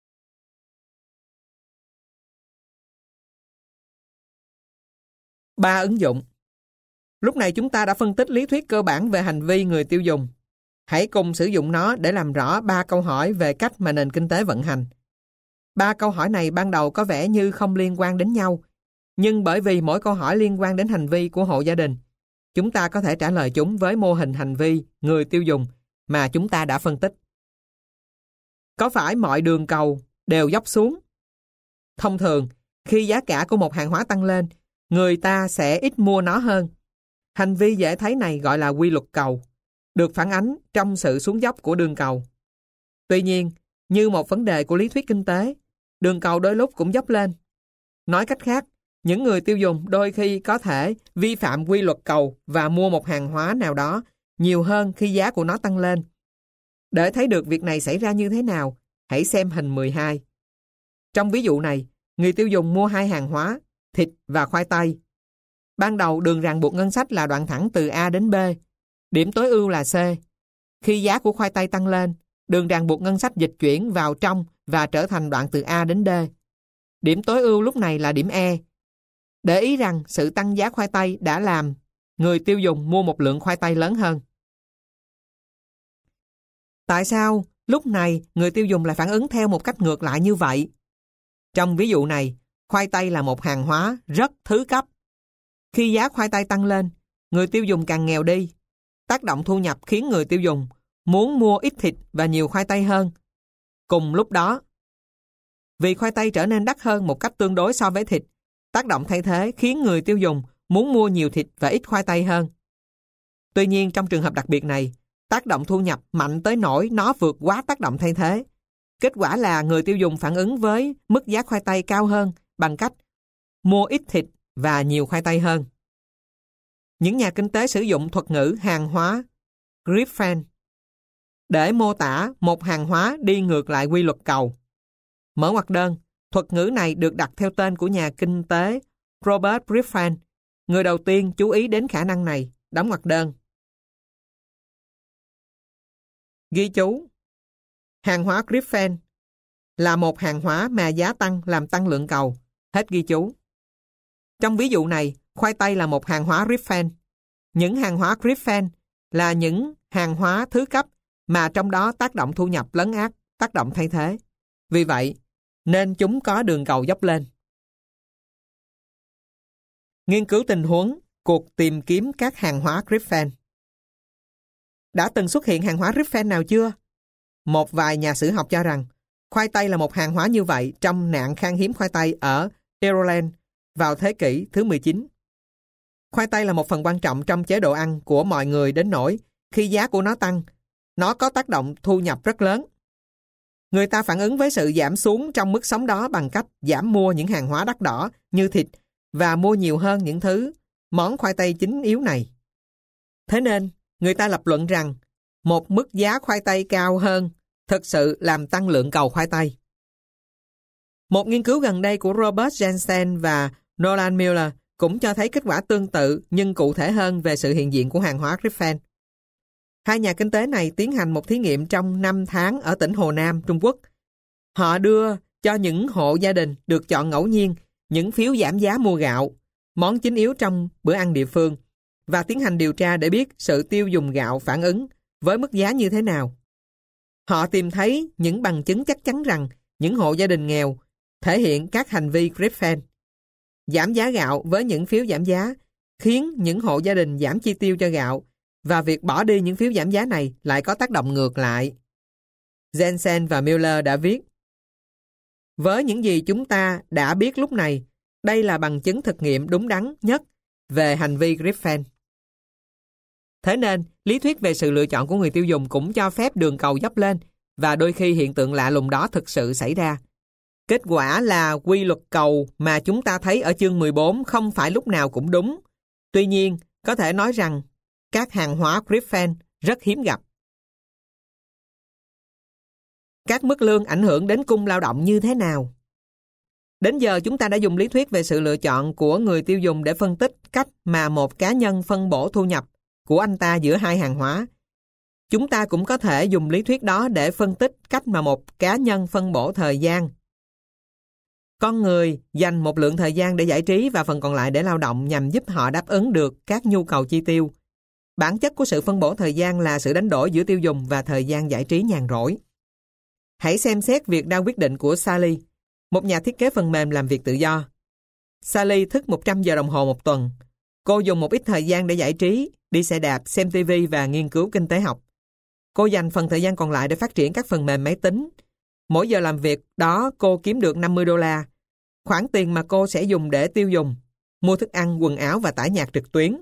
Ba ứng dụng. Lúc này chúng ta đã phân tích lý thuyết cơ bản về hành vi người tiêu dùng. Hãy cùng sử dụng nó để làm rõ 3 câu hỏi về cách mà nền kinh tế vận hành. 3 câu hỏi này ban đầu có vẻ như không liên quan đến nhau, nhưng bởi vì mỗi câu hỏi liên quan đến hành vi của hộ gia đình, chúng ta có thể trả lời chúng với mô hình hành vi người tiêu dùng mà chúng ta đã phân tích. Có phải mọi đường cầu đều dốc xuống? Thông thường, khi giá cả của một hàng hóa tăng lên, người ta sẽ ít mua nó hơn. Hành vi dễ thấy này gọi là quy luật cầu, được phản ánh trong sự xuống dốc của đường cầu. Tuy nhiên, như một vấn đề của lý thuyết kinh tế, đường cầu đôi lúc cũng dốc lên. Nói cách khác, những người tiêu dùng đôi khi có thể vi phạm quy luật cầu và mua một hàng hóa nào đó nhiều hơn khi giá của nó tăng lên. Để thấy được việc này xảy ra như thế nào, hãy xem hình 12. Trong ví dụ này, người tiêu dùng mua 2 hàng hóa, thịt và khoai tây. Ban đầu đường ràng buộc ngân sách là đoạn thẳng từ A đến B. Điểm tối ưu là C. Khi giá của khoai tây tăng lên, đường ràng buộc ngân sách dịch chuyển vào trong và trở thành đoạn từ A đến D. Điểm tối ưu lúc này là điểm E. Để ý rằng sự tăng giá khoai tây đã làm người tiêu dùng mua một lượng khoai tây lớn hơn. Tại sao lúc này người tiêu dùng lại phản ứng theo một cách ngược lại như vậy? Trong ví dụ này, khoai tây là một hàng hóa rất thứ cấp. Khi giá khoai tây tăng lên, người tiêu dùng càng nghèo đi. Tác động thu nhập khiến người tiêu dùng muốn mua ít thịt và nhiều khoai tây hơn. Cùng lúc đó, vì khoai tây trở nên đắt hơn một cách tương đối so với thịt, tác động thay thế khiến người tiêu dùng muốn mua nhiều thịt và ít khoai tây hơn. Tuy nhiên, trong trường hợp đặc biệt này, tác động thu nhập mạnh tới nỗi nó vượt quá tác động thay thế. Kết quả là người tiêu dùng phản ứng với mức giá khoai tây cao hơn bằng cách mua ít thịt và nhiều khoai tây hơn. Những nhà kinh tế sử dụng thuật ngữ hàng hóa Griffin để mô tả một hàng hóa đi ngược lại quy luật cầu. Mở ngoặc đơn, thuật ngữ này được đặt theo tên của nhà kinh tế Robert Griffin, người đầu tiên chú ý đến khả năng này. Đóng ngoặc đơn. Ghi chú: hàng hóa Griffin là một hàng hóa mà giá tăng làm tăng lượng cầu. Hết ghi chú. Trong ví dụ này, khoai tây là một hàng hóa Griffin. Những hàng hóa Griffin là những hàng hóa thứ cấp mà trong đó tác động thu nhập lấn át tác động thay thế. Vì vậy, nên chúng có đường cầu dốc lên. Nghiên cứu tình huống cuộc tìm kiếm các hàng hóa Griffin. Đã từng xuất hiện hàng hóa Griffin nào chưa? Một vài nhà sử học cho rằng khoai tây là một hàng hóa như vậy trong nạn khan hiếm khoai tây ở Ireland vào thế kỷ thứ 19. Khoai tây là một phần quan trọng trong chế độ ăn của mọi người đến nỗi khi giá của nó tăng, nó có tác động thu nhập rất lớn. Người ta phản ứng với sự giảm xuống trong mức sống đó bằng cách giảm mua những hàng hóa đắt đỏ như thịt và mua nhiều hơn những món khoai tây chính yếu này. Thế nên, người ta lập luận rằng một mức giá khoai tây cao hơn thực sự làm tăng lượng cầu khoai tây. Một nghiên cứu gần đây của Robert Jensen và Nolan Miller cũng cho thấy kết quả tương tự nhưng cụ thể hơn về sự hiện diện của hàng hóa Griffin. Hai nhà kinh tế này tiến hành một thí nghiệm trong 5 tháng ở tỉnh Hồ Nam, Trung Quốc. Họ đưa cho những hộ gia đình được chọn ngẫu nhiên những phiếu giảm giá mua gạo, món chính yếu trong bữa ăn địa phương, và tiến hành điều tra để biết sự tiêu dùng gạo phản ứng với mức giá như thế nào. Họ tìm thấy những bằng chứng chắc chắn rằng những hộ gia đình nghèo thể hiện các hành vi Griffin. Giảm giá gạo với những phiếu giảm giá khiến những hộ gia đình giảm chi tiêu cho gạo, và việc bỏ đi những phiếu giảm giá này lại có tác động ngược lại. Jensen và Miller đã viết: với những gì chúng ta đã biết lúc này, đây là bằng chứng thực nghiệm đúng đắn nhất về hành vi Griffin. Thế nên, lý thuyết về sự lựa chọn của người tiêu dùng cũng cho phép đường cầu dốc lên, và đôi khi hiện tượng lạ lùng đó thực sự xảy ra. Kết quả là quy luật cầu mà chúng ta thấy ở chương 14 không phải lúc nào cũng đúng. Tuy nhiên, có thể nói rằng các hàng hóa Griffin rất hiếm gặp. Các mức lương ảnh hưởng đến cung lao động như thế nào? Đến giờ chúng ta đã dùng lý thuyết về sự lựa chọn của người tiêu dùng để phân tích cách mà một cá nhân phân bổ thu nhập của anh ta giữa hai hàng hóa. Chúng ta cũng có thể dùng lý thuyết đó để phân tích cách mà một cá nhân phân bổ thời gian. Con người dành một lượng thời gian để giải trí và phần còn lại để lao động nhằm giúp họ đáp ứng được các nhu cầu chi tiêu. Bản chất của sự phân bổ thời gian là sự đánh đổi giữa tiêu dùng và thời gian giải trí nhàn rỗi. Hãy xem xét việc ra quyết định của Sally, một nhà thiết kế phần mềm làm việc tự do. Sally thức 100 giờ đồng hồ một tuần. Cô dùng một ít thời gian để giải trí, đi xe đạp, xem TV và nghiên cứu kinh tế học. Cô dành phần thời gian còn lại để phát triển các phần mềm máy tính. Mỗi giờ làm việc đó cô kiếm được $50, khoản tiền mà cô sẽ dùng để tiêu dùng, mua thức ăn, quần áo và tải nhạc trực tuyến.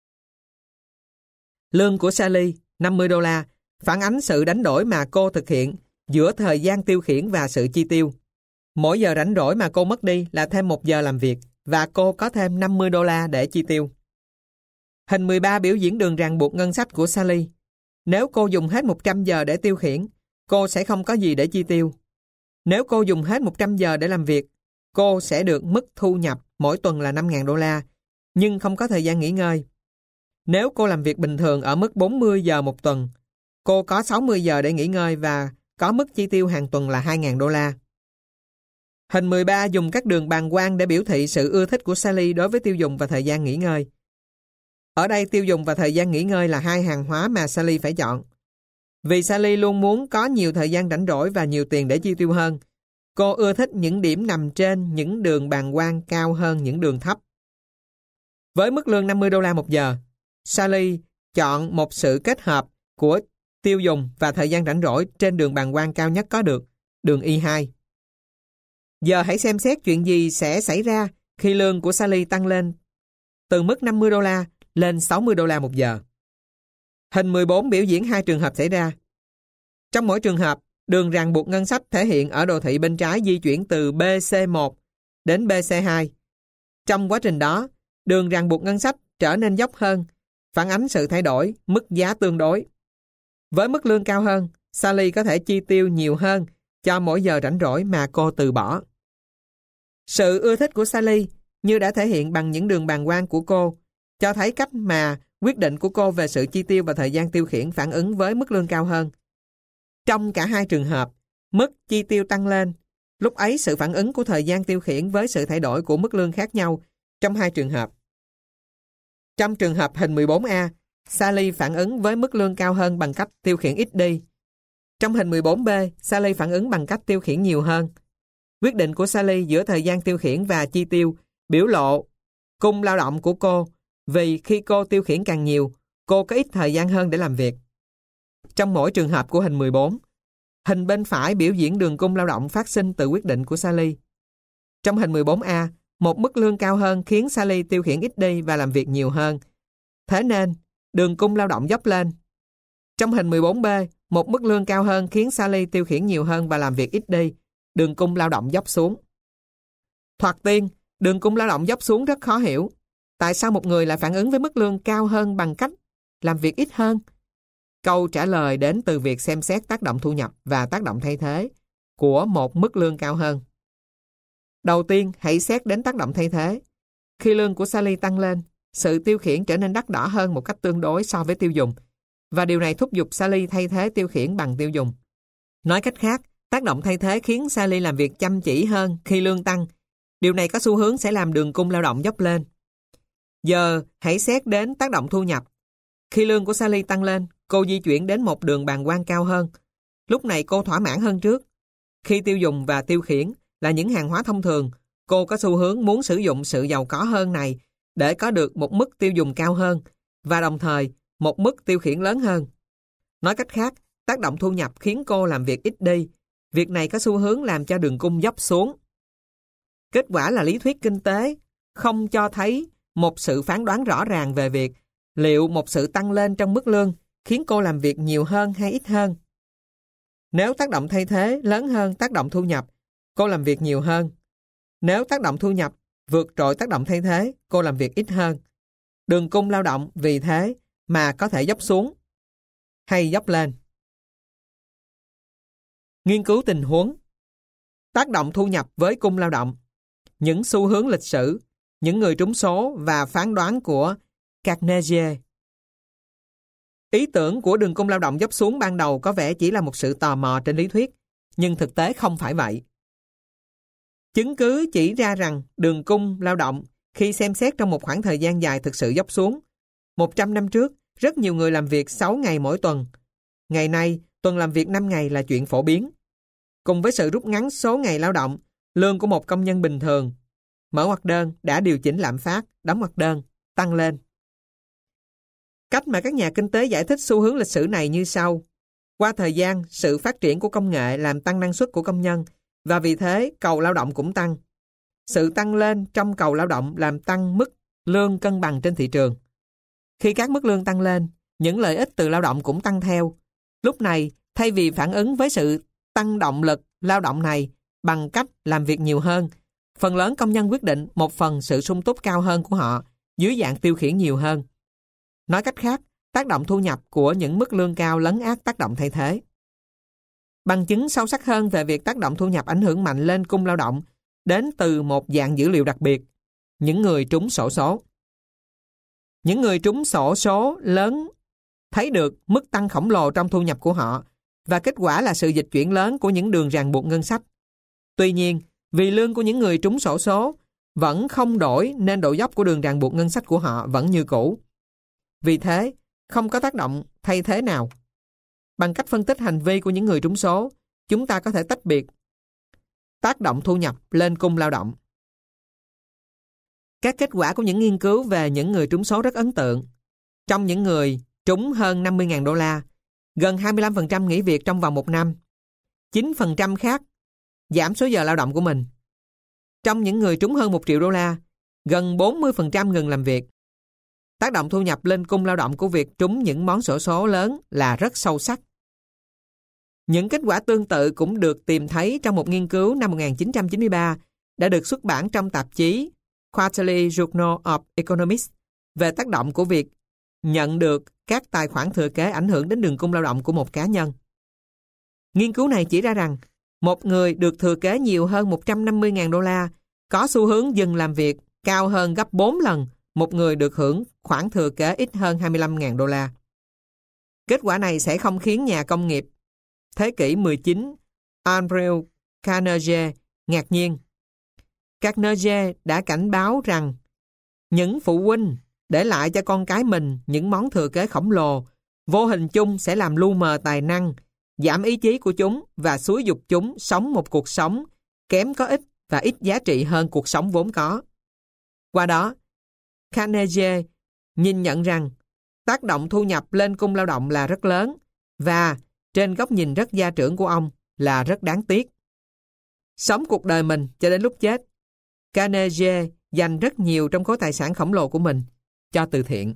Lương của Sally, $50, phản ánh sự đánh đổi mà cô thực hiện giữa thời gian tiêu khiển và sự chi tiêu. Mỗi giờ rảnh rỗi mà cô mất đi là thêm 1 giờ làm việc, và cô có thêm $50 để chi tiêu. Hình 13 biểu diễn đường ràng buộc ngân sách của Sally. Nếu cô dùng hết 100 giờ để tiêu khiển, cô sẽ không có gì để chi tiêu. Nếu cô dùng hết 100 giờ để làm việc, cô sẽ được mức thu nhập mỗi tuần là $5.000, nhưng không có thời gian nghỉ ngơi. Nếu cô làm việc bình thường ở mức 40 giờ một tuần, cô có 60 giờ để nghỉ ngơi và có mức chi tiêu hàng tuần là $2.000. Hình 13 dùng các đường bàng quang để biểu thị sự ưa thích của Sally đối với tiêu dùng và thời gian nghỉ ngơi. Ở đây tiêu dùng và thời gian nghỉ ngơi là hai hàng hóa mà Sally phải chọn. Vì Sally luôn muốn có nhiều thời gian rảnh rỗi và nhiều tiền để chi tiêu hơn, cô ưa thích những điểm nằm trên những đường bàng quang cao hơn những đường thấp. Với mức lương $50 một giờ, Sally chọn một sự kết hợp của tiêu dùng và thời gian rảnh rỗi trên đường bàng quang cao nhất có được, đường Y2. Giờ hãy xem xét chuyện gì sẽ xảy ra khi lương của Sally tăng lên từ mức $50 lên $60 một giờ. Hình 14 biểu diễn hai trường hợp xảy ra. Trong mỗi trường hợp, đường ràng buộc ngân sách thể hiện ở đồ thị bên trái di chuyển từ BC1 đến BC2. Trong quá trình đó, đường ràng buộc ngân sách trở nên dốc hơn, phản ánh sự thay đổi mức giá tương đối. Với mức lương cao hơn, Sally có thể chi tiêu nhiều hơn cho mỗi giờ rảnh rỗi mà cô từ bỏ. Sự ưa thích của Sally, như đã thể hiện bằng những đường bàng quang của cô, cho thấy cách mà quyết định của cô về sự chi tiêu và thời gian tiêu khiển phản ứng với mức lương cao hơn. Trong cả hai trường hợp, mức chi tiêu tăng lên. Lúc ấy sự phản ứng của thời gian tiêu khiển với sự thay đổi của mức lương khác nhau trong hai trường hợp. Trong trường hợp hình 14A, Sally phản ứng với mức lương cao hơn bằng cách tiêu khiển ít đi. Trong hình 14B, Sally phản ứng bằng cách tiêu khiển nhiều hơn. Quyết định của Sally giữa thời gian tiêu khiển và chi tiêu biểu lộ cung lao động của cô, vì khi cô tiêu khiển càng nhiều, cô có ít thời gian hơn để làm việc. Trong mỗi trường hợp của hình 14, hình bên phải biểu diễn đường cung lao động phát sinh từ quyết định của Sally. Trong hình 14A, một mức lương cao hơn khiến Sally tiêu khiển ít đi và làm việc nhiều hơn. Thế nên, đường cung lao động dốc lên. Trong hình 14B, một mức lương cao hơn khiến Sally tiêu khiển nhiều hơn và làm việc ít đi. Đường cung lao động dốc xuống. Thoạt tiên, đường cung lao động dốc xuống rất khó hiểu. Tại sao một người lại phản ứng với mức lương cao hơn bằng cách làm việc ít hơn? Câu trả lời đến từ việc xem xét tác động thu nhập và tác động thay thế của một mức lương cao hơn. Đầu tiên, hãy xét đến tác động thay thế. Khi lương của Sally tăng lên, sự tiêu khiển trở nên đắt đỏ hơn một cách tương đối so với tiêu dùng, và điều này thúc giục Sally thay thế tiêu khiển bằng tiêu dùng. Nói cách khác, tác động thay thế khiến Sally làm việc chăm chỉ hơn khi lương tăng. Điều này có xu hướng sẽ làm đường cung lao động dốc lên. Giờ hãy xét đến tác động thu nhập. Khi lương của Sally tăng lên, cô di chuyển đến một đường bàng quang cao hơn. Lúc này cô thỏa mãn hơn trước. Khi tiêu dùng và tiêu khiển là những hàng hóa thông thường, cô có xu hướng muốn sử dụng sự giàu có hơn này để có được một mức tiêu dùng cao hơn và đồng thời một mức tiêu khiển lớn hơn. Nói cách khác, tác động thu nhập khiến cô làm việc ít đi. Việc này có xu hướng làm cho đường cung dốc xuống. Kết quả là lý thuyết kinh tế không cho thấy một sự phán đoán rõ ràng về việc liệu một sự tăng lên trong mức lương khiến cô làm việc nhiều hơn hay ít hơn. Nếu tác động thay thế lớn hơn tác động thu nhập, cô làm việc nhiều hơn. Nếu tác động thu nhập vượt trội tác động thay thế, cô làm việc ít hơn. Đường cung lao động vì thế mà có thể dốc xuống hay dốc lên. Nghiên cứu tình huống. Tác động thu nhập với cung lao động. Những xu hướng lịch sử, những người trúng số và phán đoán của Carnegie. Ý tưởng của đường cung lao động dốc xuống ban đầu có vẻ chỉ là một sự tò mò trên lý thuyết, nhưng thực tế không phải vậy. Chứng cứ chỉ ra rằng đường cung lao động khi xem xét trong một khoảng thời gian dài thực sự dốc xuống. 100 năm trước, rất nhiều người làm việc 6 ngày mỗi tuần. Ngày nay, tuần làm việc 5 ngày là chuyện phổ biến. Cùng với sự rút ngắn số ngày lao động, lương của một công nhân bình thường, mở ngoặc đơn đã điều chỉnh lạm phát, đóng ngoặc đơn, tăng lên. Cách mà các nhà kinh tế giải thích xu hướng lịch sử này như sau. Qua thời gian, sự phát triển của công nghệ làm tăng năng suất của công nhân và vì thế cầu lao động cũng tăng. Sự tăng lên trong cầu lao động làm tăng mức lương cân bằng trên thị trường. Khi các mức lương tăng lên, những lợi ích từ lao động cũng tăng theo. Lúc này, thay vì phản ứng với sự tăng động lực lao động này bằng cách làm việc nhiều hơn, phần lớn công nhân quyết định một phần sự sung túc cao hơn của họ dưới dạng tiêu khiển nhiều hơn. Nói cách khác, tác động thu nhập của những mức lương cao lấn át tác động thay thế. Bằng chứng sâu sắc hơn về việc tác động thu nhập ảnh hưởng mạnh lên cung lao động đến từ một dạng dữ liệu đặc biệt, những người trúng xổ số. Những người trúng xổ số lớn thấy được mức tăng khổng lồ trong thu nhập của họ và kết quả là sự dịch chuyển lớn của những đường ràng buộc ngân sách. Tuy nhiên, vì lương của những người trúng xổ số vẫn không đổi nên độ dốc của đường ràng buộc ngân sách của họ vẫn như cũ. Vì thế, không có tác động thay thế nào. Bằng cách phân tích hành vi của những người trúng số, chúng ta có thể tách biệt tác động thu nhập lên cung lao động. Các kết quả của những nghiên cứu về những người trúng số rất ấn tượng. Trong những người trúng hơn 50.000 đô la, gần 25% nghỉ việc trong vòng 1 năm. 9% khác giảm số giờ lao động của mình. Trong những người trúng hơn 1 triệu đô la, gần 40% ngừng làm việc. Tác động thu nhập lên cung lao động của việc trúng những món xổ số lớn là rất sâu sắc. Những kết quả tương tự cũng được tìm thấy trong một nghiên cứu năm 1993 đã được xuất bản trong tạp chí Quarterly Journal of Economics về tác động của việc nhận được các tài khoản thừa kế ảnh hưởng đến đường cung lao động của một cá nhân. Nghiên cứu này chỉ ra rằng một người được thừa kế nhiều hơn 150.000 đô la có xu hướng dừng làm việc cao hơn gấp 4 lần một người được hưởng khoản thừa kế ít hơn 25.000 đô la. Kết quả này sẽ không khiến nhà công nghiệp thế kỷ 19 Andrew Carnegie ngạc nhiên. Carnegie đã cảnh báo rằng những phụ huynh để lại cho con cái mình những món thừa kế khổng lồ vô hình chung sẽ làm lu mờ tài năng, giảm ý chí của chúng và xúi giục chúng sống một cuộc sống kém có ích và ít giá trị hơn cuộc sống vốn có. Qua đó, Carnegie nhìn nhận rằng tác động thu nhập lên cung lao động là rất lớn và trên góc nhìn rất gia trưởng của ông là rất đáng tiếc. Sống cuộc đời mình cho đến lúc chết, Carnegie dành rất nhiều trong khối tài sản khổng lồ của mình cho từ thiện.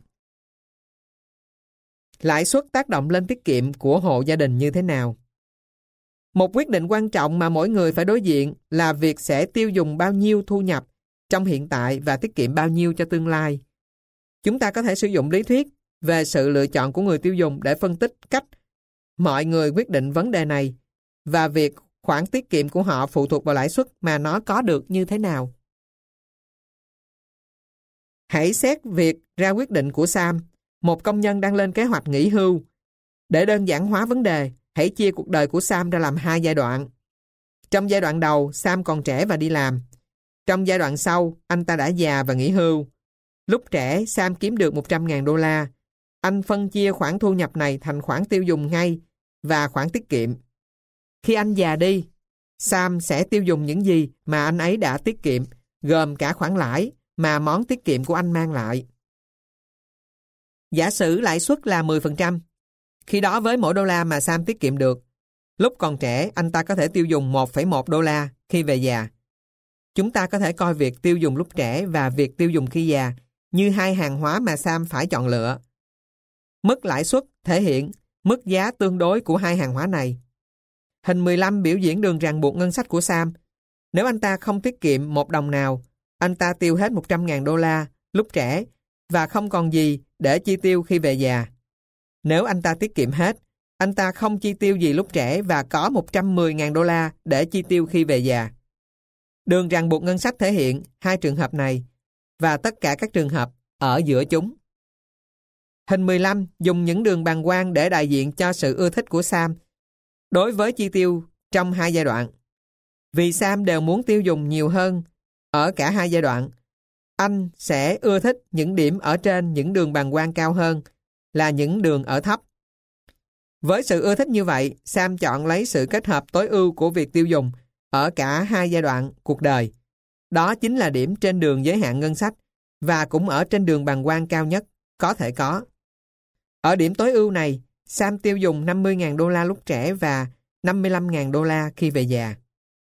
Lãi suất tác động lên tiết kiệm của hộ gia đình như thế nào? Một quyết định quan trọng mà mỗi người phải đối diện là việc sẽ tiêu dùng bao nhiêu thu nhập trong hiện tại và tiết kiệm bao nhiêu cho tương lai. Chúng ta có thể sử dụng lý thuyết về sự lựa chọn của người tiêu dùng để phân tích cách mọi người quyết định vấn đề này và việc khoản tiết kiệm của họ phụ thuộc vào lãi suất mà nó có được như thế nào. Hãy xét việc ra quyết định của Sam, một công nhân đang lên kế hoạch nghỉ hưu. Để đơn giản hóa vấn đề, hãy chia cuộc đời của Sam ra làm 2 giai đoạn. Trong giai đoạn đầu, Sam còn trẻ và đi làm. Trong giai đoạn sau, anh ta đã già và nghỉ hưu. Lúc trẻ, Sam kiếm được 100.000 đô la. Anh phân chia khoản thu nhập này thành khoản tiêu dùng ngay và khoản tiết kiệm. Khi anh già đi, Sam sẽ tiêu dùng những gì mà anh ấy đã tiết kiệm, gồm cả khoản lãi mà món tiết kiệm của anh mang lại. Giả sử lãi suất là 10%. Khi đó với mỗi đô la mà Sam tiết kiệm được, lúc còn trẻ anh ta có thể tiêu dùng 1,1 đô la khi về già. Chúng ta có thể coi việc tiêu dùng lúc trẻ và việc tiêu dùng khi già như hai hàng hóa mà Sam phải chọn lựa. Mức lãi suất thể hiện mức giá tương đối của hai hàng hóa này. Hình 15 biểu diễn đường ràng buộc ngân sách của Sam. Nếu anh ta không tiết kiệm một đồng nào, anh ta tiêu hết 100.000 đô la lúc trẻ và không còn gì để chi tiêu khi về già. Nếu anh ta tiết kiệm hết, anh ta không chi tiêu gì lúc trẻ và có 110.000 đô la để chi tiêu khi về già. Đường ràng buộc ngân sách thể hiện hai trường hợp này và tất cả các trường hợp ở giữa chúng. Hình 15 dùng những đường bàng quang để đại diện cho sự ưa thích của Sam đối với chi tiêu trong hai giai đoạn. Vì Sam đều muốn tiêu dùng nhiều hơn ở cả hai giai đoạn, anh sẽ ưa thích những điểm ở trên những đường bàng quang cao hơn là những đường ở thấp. Với sự ưa thích như vậy, Sam chọn lấy sự kết hợp tối ưu của việc tiêu dùng ở cả hai giai đoạn cuộc đời. Đó chính là điểm trên đường giới hạn ngân sách và cũng ở trên đường bàng quang cao nhất có thể có. Ở điểm tối ưu này, Sam tiêu dùng 50.000 đô la lúc trẻ và 55.000 đô la khi về già.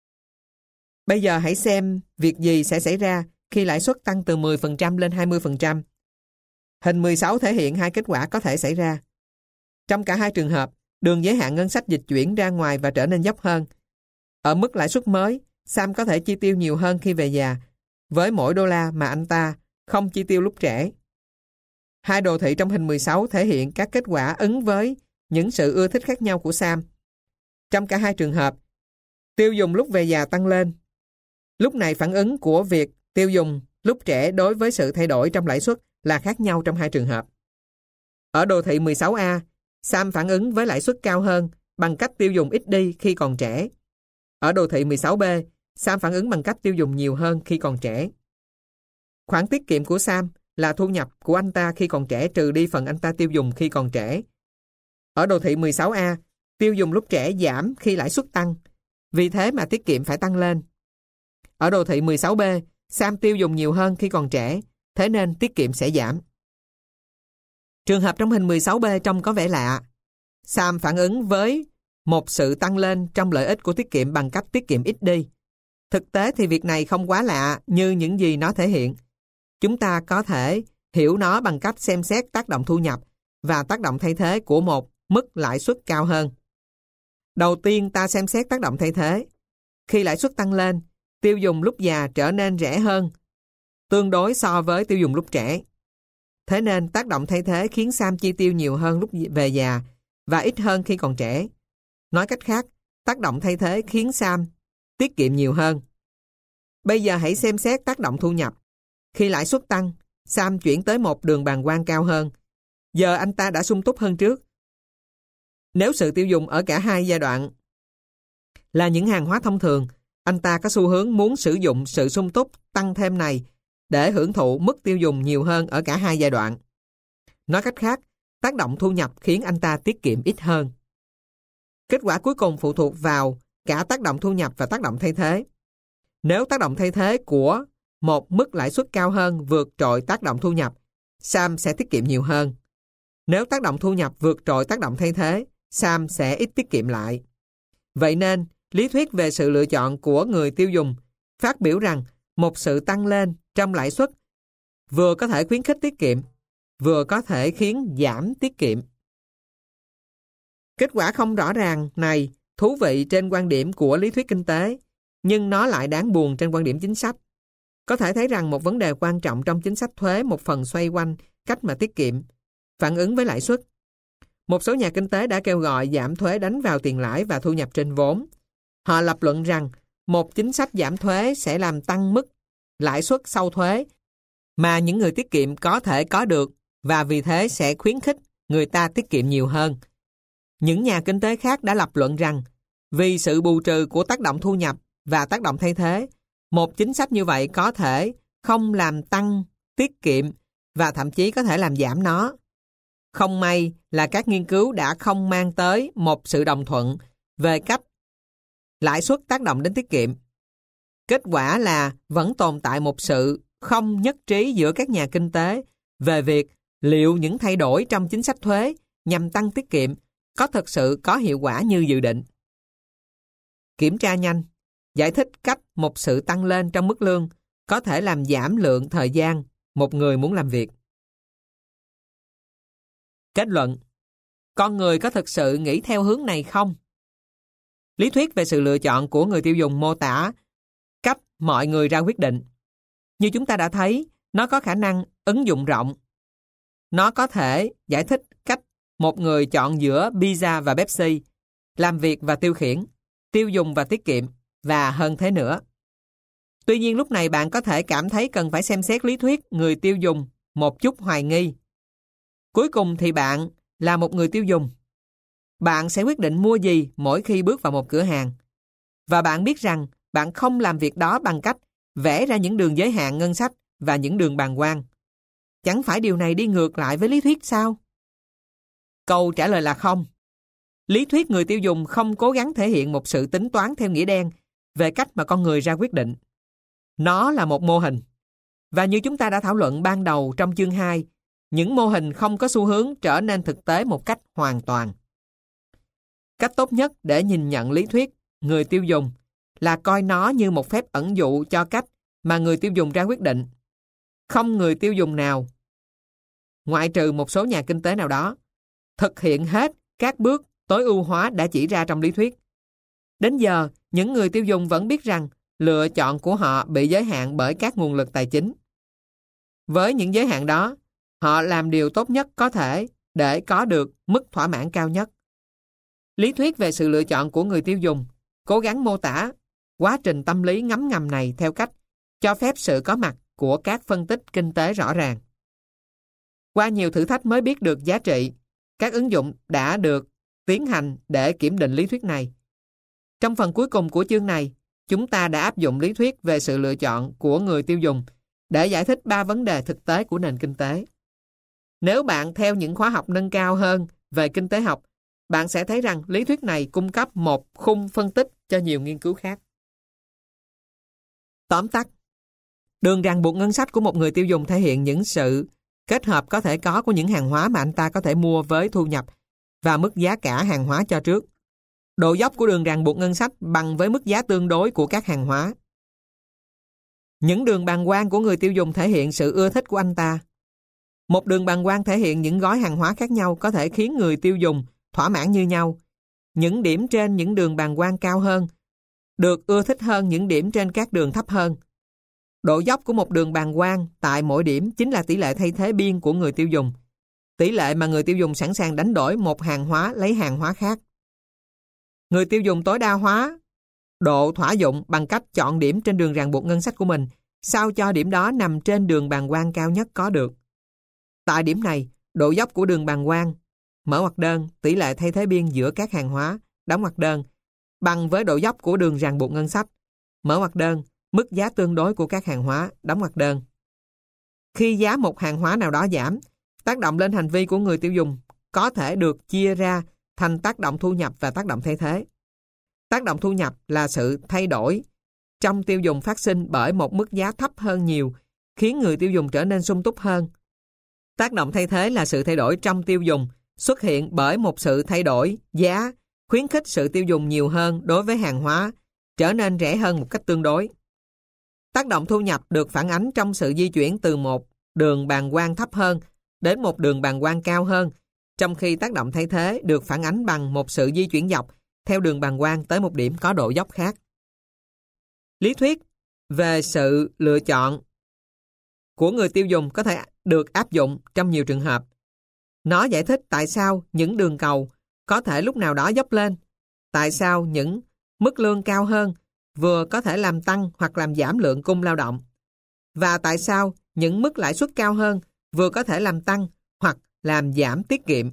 Bây giờ hãy xem việc gì sẽ xảy ra khi lãi suất tăng từ 10% lên 20%. Hình 16 thể hiện hai kết quả có thể xảy ra. Trong cả hai trường hợp, đường giới hạn ngân sách dịch chuyển ra ngoài và trở nên dốc hơn. Ở mức lãi suất mới, Sam có thể chi tiêu nhiều hơn khi về già, với mỗi đô la mà anh ta không chi tiêu lúc trẻ. Hai đồ thị trong hình 16 thể hiện các kết quả ứng với những sự ưa thích khác nhau của Sam. Trong cả hai trường hợp, tiêu dùng lúc về già tăng lên. Lúc này phản ứng của việc tiêu dùng lúc trẻ đối với sự thay đổi trong lãi suất là khác nhau trong hai trường hợp. Ở đồ thị 16A, Sam phản ứng với lãi suất cao hơn bằng cách tiêu dùng ít đi khi còn trẻ. Ở đồ thị 16B, Sam phản ứng bằng cách tiêu dùng nhiều hơn khi còn trẻ. Khoản tiết kiệm của Sam là thu nhập của anh ta khi còn trẻ trừ đi phần anh ta tiêu dùng khi còn trẻ. Ở đồ thị 16A, tiêu dùng lúc trẻ giảm khi lãi suất tăng, vì thế mà tiết kiệm phải tăng lên. Ở đồ thị 16B, Sam tiêu dùng nhiều hơn khi còn trẻ, thế nên tiết kiệm sẽ giảm. Trường hợp trong hình 16B trông có vẻ lạ. Sam phản ứng với một sự tăng lên trong lợi ích của tiết kiệm bằng cách tiết kiệm ít đi. Thực tế thì việc này không quá lạ như những gì nó thể hiện. Chúng ta có thể hiểu nó bằng cách xem xét tác động thu nhập và tác động thay thế của một mức lãi suất cao hơn. Đầu tiên ta xem xét tác động thay thế. Khi lãi suất tăng lên, tiêu dùng lúc già trở nên rẻ hơn, tương đối so với tiêu dùng lúc trẻ. Thế nên tác động thay thế khiến Sam chi tiêu nhiều hơn lúc về già và ít hơn khi còn trẻ. Nói cách khác, tác động thay thế khiến Sam tiết kiệm nhiều hơn. Bây giờ hãy xem xét tác động thu nhập. Khi lãi suất tăng, Sam chuyển tới một đường bàng quang cao hơn. Giờ anh ta đã sung túc hơn trước. Nếu sự tiêu dùng ở cả hai giai đoạn là những hàng hóa thông thường, anh ta có xu hướng muốn sử dụng sự sung túc tăng thêm này để hưởng thụ mức tiêu dùng nhiều hơn ở cả hai giai đoạn. Nói cách khác, tác động thu nhập khiến anh ta tiết kiệm ít hơn. Kết quả cuối cùng phụ thuộc vào cả tác động thu nhập và tác động thay thế. Nếu tác động thay thế của một mức lãi suất cao hơn vượt trội tác động thu nhập, Sam sẽ tiết kiệm nhiều hơn. Nếu tác động thu nhập vượt trội tác động thay thế, Sam sẽ ít tiết kiệm lại. Vậy nên, lý thuyết về sự lựa chọn của người tiêu dùng phát biểu rằng một sự tăng lên trong lãi suất vừa có thể khuyến khích tiết kiệm, vừa có thể khiến giảm tiết kiệm. Kết quả không rõ ràng này thú vị trên quan điểm của lý thuyết kinh tế, nhưng nó lại đáng buồn trên quan điểm chính sách. Có thể thấy rằng một vấn đề quan trọng trong chính sách thuế một phần xoay quanh cách mà tiết kiệm, phản ứng với lãi suất. Một số nhà kinh tế đã kêu gọi giảm thuế đánh vào tiền lãi và thu nhập trên vốn. Họ lập luận rằng một chính sách giảm thuế sẽ làm tăng mức lãi suất sau thuế mà những người tiết kiệm có thể có được và vì thế sẽ khuyến khích người ta tiết kiệm nhiều hơn. Những nhà kinh tế khác đã lập luận rằng vì sự bù trừ của tác động thu nhập và tác động thay thế, một chính sách như vậy có thể không làm tăng tiết kiệm và thậm chí có thể làm giảm nó. Không may là các nghiên cứu đã không mang tới một sự đồng thuận về cách lãi suất tác động đến tiết kiệm. Kết quả là vẫn tồn tại một sự không nhất trí giữa các nhà kinh tế về việc liệu những thay đổi trong chính sách thuế nhằm tăng tiết kiệm có thực sự có hiệu quả như dự định. Kiểm tra nhanh, giải thích cách một sự tăng lên trong mức lương có thể làm giảm lượng thời gian một người muốn làm việc. Kết luận, con người có thực sự nghĩ theo hướng này không? Lý thuyết về sự lựa chọn của người tiêu dùng mô tả cách mọi người ra quyết định. Như chúng ta đã thấy, nó có khả năng ứng dụng rộng. Nó có thể giải thích cách một người chọn giữa pizza và Pepsi, làm việc và tiêu khiển, tiêu dùng và tiết kiệm, và hơn thế nữa. Tuy nhiên lúc này bạn có thể cảm thấy cần phải xem xét lý thuyết người tiêu dùng một chút hoài nghi. Cuối cùng thì bạn là một người tiêu dùng. Bạn sẽ quyết định mua gì mỗi khi bước vào một cửa hàng. Và bạn biết rằng bạn không làm việc đó bằng cách vẽ ra những đường giới hạn ngân sách và những đường bàng quang. Chẳng phải điều này đi ngược lại với lý thuyết sao? Câu trả lời là không. Lý thuyết người tiêu dùng không cố gắng thể hiện một sự tính toán theo nghĩa đen về cách mà con người ra quyết định. Nó là một mô hình. Và như chúng ta đã thảo luận ban đầu trong chương 2, những mô hình không có xu hướng trở nên thực tế một cách hoàn toàn. Cách tốt nhất để nhìn nhận lý thuyết người tiêu dùng là coi nó như một phép ẩn dụ cho cách mà người tiêu dùng ra quyết định. Không người tiêu dùng nào, ngoại trừ một số nhà kinh tế nào đó, thực hiện hết các bước tối ưu hóa đã chỉ ra trong lý thuyết. Đến giờ, những người tiêu dùng vẫn biết rằng lựa chọn của họ bị giới hạn bởi các nguồn lực tài chính. Với những giới hạn đó, họ làm điều tốt nhất có thể để có được mức thỏa mãn cao nhất. Lý thuyết về sự lựa chọn của người tiêu dùng cố gắng mô tả quá trình tâm lý ngấm ngầm này theo cách cho phép sự có mặt của các phân tích kinh tế rõ ràng. Qua nhiều thử thách mới biết được giá trị, các ứng dụng đã được tiến hành để kiểm định lý thuyết này. Trong phần cuối cùng của chương này, chúng ta đã áp dụng lý thuyết về sự lựa chọn của người tiêu dùng để giải thích 3 vấn đề thực tế của nền kinh tế. Nếu bạn theo những khóa học nâng cao hơn về kinh tế học, bạn sẽ thấy rằng lý thuyết này cung cấp một khung phân tích cho nhiều nghiên cứu khác. Tóm tắt, đường ràng buộc ngân sách của một người tiêu dùng thể hiện những sự kết hợp có thể có của những hàng hóa mà anh ta có thể mua với thu nhập và mức giá cả hàng hóa cho trước. Độ dốc của đường ràng buộc ngân sách bằng với mức giá tương đối của các hàng hóa. Những đường bàng quang của người tiêu dùng thể hiện sự ưa thích của anh ta. Một đường bàng quang thể hiện những gói hàng hóa khác nhau có thể khiến người tiêu dùng thỏa mãn như nhau. Những điểm trên những đường bàng quang cao hơn được ưa thích hơn những điểm trên các đường thấp hơn. Độ dốc của một đường bàng quang tại mỗi điểm chính là tỷ lệ thay thế biên của người tiêu dùng. Tỷ lệ mà người tiêu dùng sẵn sàng đánh đổi một hàng hóa lấy hàng hóa khác. Người tiêu dùng tối đa hóa độ thỏa dụng bằng cách chọn điểm trên đường ràng buộc ngân sách của mình, sao cho điểm đó nằm trên đường bàng quang cao nhất có được. Tại điểm này, độ dốc của đường bàng quang, mở ngoặc đơn, tỷ lệ thay thế biên giữa các hàng hóa, đóng ngoặc đơn, bằng với độ dốc của đường ràng buộc ngân sách, mở ngoặc đơn, mức giá tương đối của các hàng hóa, đóng ngoặc đơn. Khi giá một hàng hóa nào đó giảm, tác động lên hành vi của người tiêu dùng có thể được chia ra thành tác động thu nhập và tác động thay thế. Tác động thu nhập là sự thay đổi trong tiêu dùng phát sinh bởi một mức giá thấp hơn nhiều, khiến người tiêu dùng trở nên sung túc hơn. Tác động thay thế là sự thay đổi trong tiêu dùng xuất hiện bởi một sự thay đổi giá, khuyến khích sự tiêu dùng nhiều hơn đối với hàng hóa, trở nên rẻ hơn một cách tương đối. Tác động thu nhập được phản ánh trong sự di chuyển từ một đường bàng quang thấp hơn đến một đường bàng quang cao hơn, trong khi tác động thay thế được phản ánh bằng một sự di chuyển dọc theo đường bàng quang tới một điểm có độ dốc khác. Lý thuyết về sự lựa chọn của người tiêu dùng có thể được áp dụng trong nhiều trường hợp. Nó giải thích tại sao những đường cầu có thể lúc nào đó dốc lên, tại sao những mức lương cao hơn vừa có thể làm tăng hoặc làm giảm lượng cung lao động, và tại sao những mức lãi suất cao hơn vừa có thể làm tăng hoặc làm giảm tiết kiệm.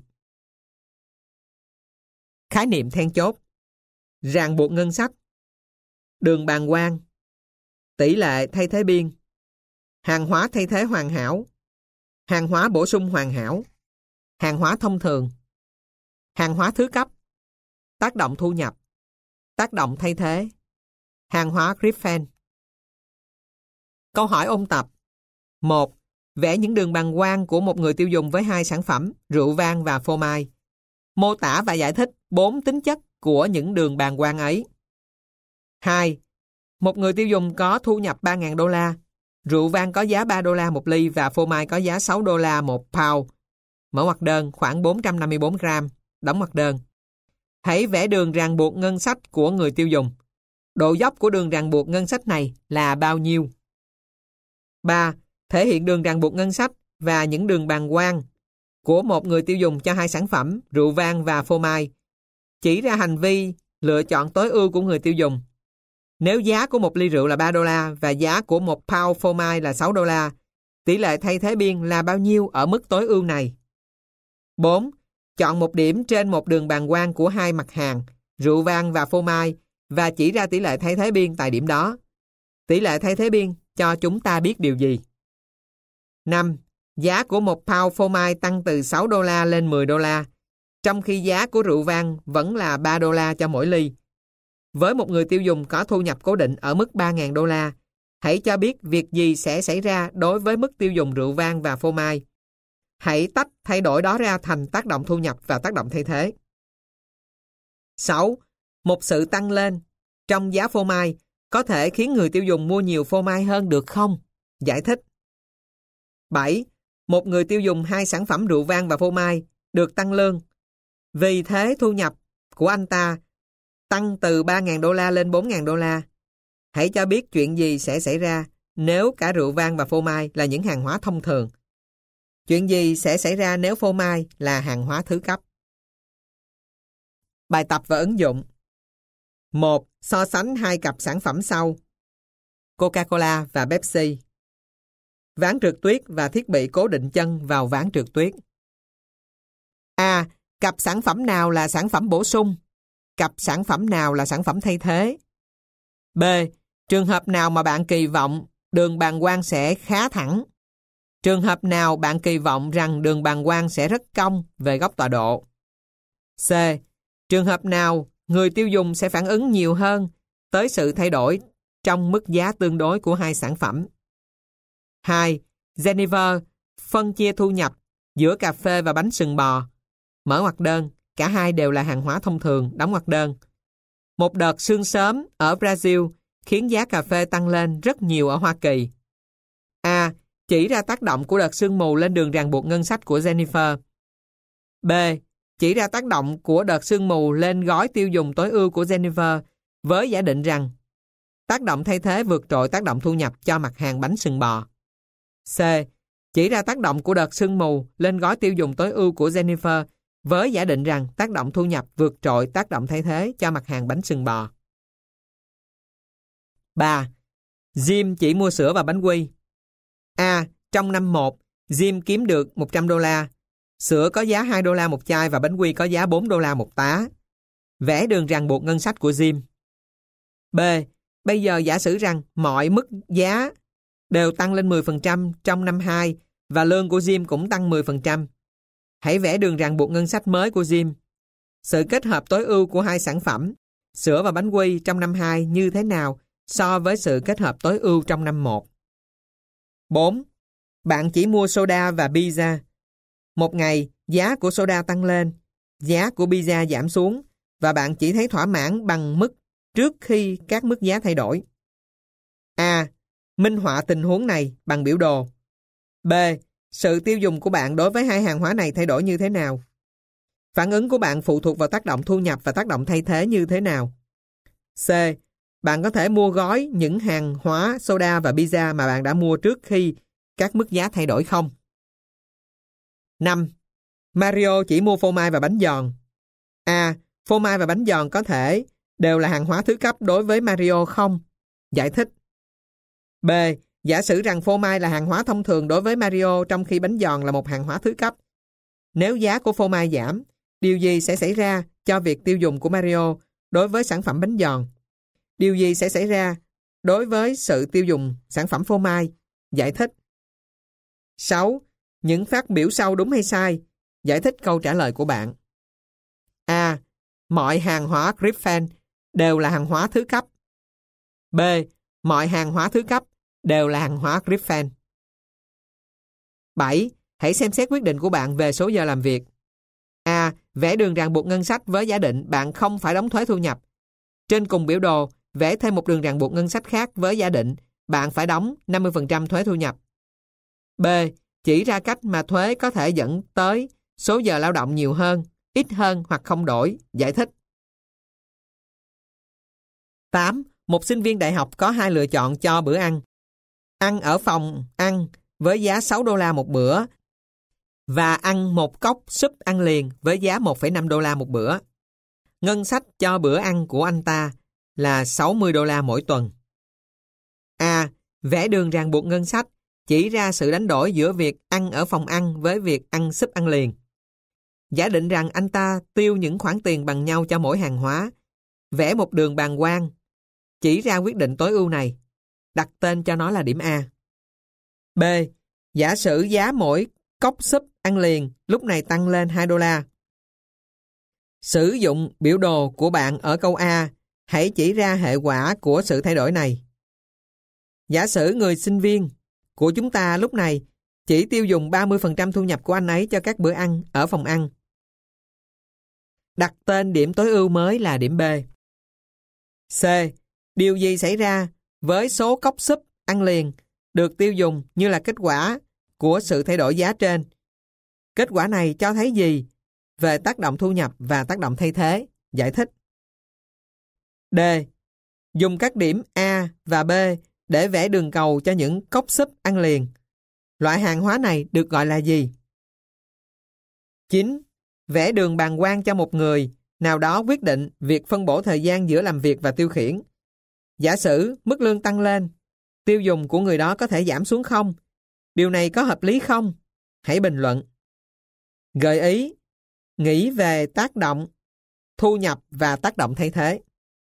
Khái niệm then chốt: ràng buộc ngân sách, đường bàng quang, tỷ lệ thay thế biên, hàng hóa thay thế hoàn hảo, Hàng hóa bổ sung hoàn hảo. Hàng hóa thông thường. Hàng hóa thứ cấp. Tác động thu nhập. Tác động thay thế. Hàng hóa Griffin. Câu hỏi ôn tập. 1. Vẽ những đường bàng quang của một người tiêu dùng với hai sản phẩm, rượu vang và phô mai. Mô tả và giải thích 4 tính chất của những đường bàng quang ấy. 2. Một người tiêu dùng có thu nhập 3.000 đô la. Rượu vang có giá 3 đô la một ly và phô mai có giá 6 đô la một pound. Mở ngoặc đơn khoảng 454 gram. Đóng ngoặc đơn. Hãy vẽ đường ràng buộc ngân sách của người tiêu dùng. Độ dốc của đường ràng buộc ngân sách này là bao nhiêu? 3. Thể hiện đường ràng buộc ngân sách và những đường bàng quang của một người tiêu dùng cho hai sản phẩm, rượu vang và phô mai. Chỉ ra hành vi lựa chọn tối ưu của người tiêu dùng. Nếu giá của một ly rượu là 3 đô la và giá của một pound phô mai là 6 đô la, tỷ lệ thay thế biên là bao nhiêu ở mức tối ưu này? 4. Chọn một điểm trên một đường bàng quang của hai mặt hàng, rượu vang và phô mai, và chỉ ra tỷ lệ thay thế biên tại điểm đó. Tỷ lệ thay thế biên cho chúng ta biết điều gì? 5. Giá của một pound phô mai tăng từ 6 đô la lên 10 đô la, trong khi giá của rượu vang vẫn là 3 đô la cho mỗi ly. Với một người tiêu dùng có thu nhập cố định ở mức 3.000 đô la, hãy cho biết việc gì sẽ xảy ra đối với mức tiêu dùng rượu vang và phô mai. Hãy tách thay đổi đó ra thành tác động thu nhập và tác động thay thế. 6. Một sự tăng lên trong giá phô mai có thể khiến người tiêu dùng mua nhiều phô mai hơn được không? Giải thích. 7. Một người tiêu dùng hai sản phẩm rượu vang và phô mai được tăng lương. Vì thế thu nhập của anh ta tăng từ 3.000 đô la lên 4.000 đô la. Hãy cho biết chuyện gì sẽ xảy ra nếu cả rượu vang và phô mai là những hàng hóa thông thường. Chuyện gì sẽ xảy ra nếu phô mai là hàng hóa thứ cấp? Bài tập và ứng dụng. 1. So sánh hai cặp sản phẩm sau. Coca-Cola và Pepsi. Ván trượt tuyết và thiết bị cố định chân vào ván trượt tuyết. A. Cặp sản phẩm nào là sản phẩm bổ sung? Cặp sản phẩm nào là sản phẩm thay thế? B. Trường hợp nào mà bạn kỳ vọng đường bàng quang sẽ khá thẳng? Trường hợp nào bạn kỳ vọng rằng đường bàng quang sẽ rất cong về góc tọa độ? C. Trường hợp nào người tiêu dùng sẽ phản ứng nhiều hơn tới sự thay đổi trong mức giá tương đối của hai sản phẩm? 2. Jennifer phân chia thu nhập giữa cà phê và bánh sừng bò. Mở ngoặc đơn, cả hai đều là hàng hóa thông thường, đóng ngoặc đơn. Một đợt sương sớm ở Brazil khiến giá cà phê tăng lên rất nhiều ở Hoa Kỳ. A. Chỉ ra tác động của đợt sương mù lên đường ràng buộc ngân sách của Jennifer. B. Chỉ ra tác động của đợt sương mù lên gói tiêu dùng tối ưu của Jennifer với giả định rằng tác động thay thế vượt trội tác động thu nhập cho mặt hàng bánh sừng bò. C. Chỉ ra tác động của đợt sương mù lên gói tiêu dùng tối ưu của Jennifer với giả định rằng tác động thu nhập vượt trội tác động thay thế cho mặt hàng bánh sừng bò. 3. Jim chỉ mua sữa và bánh quy. A. Trong năm 1, Jim kiếm được 100 đô la. Sữa có giá 2 đô la một chai và bánh quy có giá 4 đô la một tá. Vẽ đường ràng buộc ngân sách của Jim. B. Bây giờ giả sử rằng mọi mức giá đều tăng lên 10% trong năm 2 và lương của Jim cũng tăng 10%. Hãy vẽ đường ràng buộc ngân sách mới của Jim. Sự kết hợp tối ưu của hai sản phẩm, sữa và bánh quy trong năm 2 như thế nào so với sự kết hợp tối ưu trong năm 1? 4. Bạn chỉ mua soda và pizza. Một ngày, giá của soda tăng lên, giá của pizza giảm xuống và bạn chỉ thấy thỏa mãn bằng mức trước khi các mức giá thay đổi. A. Minh họa tình huống này bằng biểu đồ. B. Sự tiêu dùng của bạn đối với hai hàng hóa này thay đổi như thế nào? Phản ứng của bạn phụ thuộc vào tác động thu nhập và tác động thay thế như thế nào? C. Bạn có thể mua gói những hàng hóa soda và pizza mà bạn đã mua trước khi các mức giá thay đổi không? 5. Mario chỉ mua phô mai và bánh giòn. A. Phô mai và bánh giòn có thể đều là hàng hóa thứ cấp đối với Mario không? Giải thích. B. Giả sử rằng phô mai là hàng hóa thông thường đối với Mario trong khi bánh giòn là một hàng hóa thứ cấp. Nếu giá của phô mai giảm, điều gì sẽ xảy ra cho việc tiêu dùng của Mario đối với sản phẩm bánh giòn? Điều gì sẽ xảy ra đối với sự tiêu dùng sản phẩm phô mai? Giải thích. 6. những phát biểu sau đúng hay sai? Giải thích câu trả lời của bạn. A. Mọi hàng hóa Griffin đều là hàng hóa thứ cấp. B. Mọi hàng hóa thứ cấp đều là hàng hóa Griffin. 7. Hãy xem xét quyết định của bạn về số giờ làm việc. A. Vẽ đường ràng buộc ngân sách với giả định bạn không phải đóng thuế thu nhập. Trên cùng biểu đồ, vẽ thêm một đường ràng buộc ngân sách khác với giả định bạn phải đóng 50% thuế thu nhập. B. Chỉ ra cách mà thuế có thể dẫn tới số giờ lao động nhiều hơn, ít hơn hoặc không đổi. Giải thích. 8. Một sinh viên đại học có 2 lựa chọn cho bữa ăn. Ăn ở phòng ăn với giá $6 một bữa và ăn một cốc súp ăn liền với giá $1,5 một bữa. Ngân sách cho bữa ăn của anh ta là $60 mỗi tuần. A. Vẽ đường ràng buộc ngân sách chỉ ra sự đánh đổi giữa việc ăn ở phòng ăn với việc ăn súp ăn liền. Giả định rằng anh ta tiêu những khoản tiền bằng nhau cho mỗi hàng hóa. Vẽ một đường bàng quang chỉ ra quyết định tối ưu này. Đặt tên cho nó là điểm A. B. Giả sử giá mỗi cốc súp ăn liền lúc này tăng lên $2. Sử dụng biểu đồ của bạn ở câu A, hãy chỉ ra hệ quả của sự thay đổi này. Giả sử người sinh viên của chúng ta lúc này chỉ tiêu dùng 30% thu nhập của anh ấy cho các bữa ăn ở phòng ăn. Đặt tên điểm tối ưu mới là điểm B. C. Điều gì xảy ra với số cốc súp ăn liền được tiêu dùng như là kết quả của sự thay đổi giá trên? Kết quả này cho thấy gì về tác động thu nhập và tác động thay thế? Giải thích. D. Dùng các điểm A và B để vẽ đường cầu cho những cốc súp ăn liền. Loại hàng hóa này được gọi là gì? 9. Vẽ đường bàng quang cho một người nào đó quyết định việc phân bổ thời gian giữa làm việc và tiêu khiển. Giả sử mức lương tăng lên, tiêu dùng của người đó có thể giảm xuống không? Điều này có hợp lý không? Hãy bình luận. Gợi ý, nghĩ về tác động, thu nhập và tác động thay thế.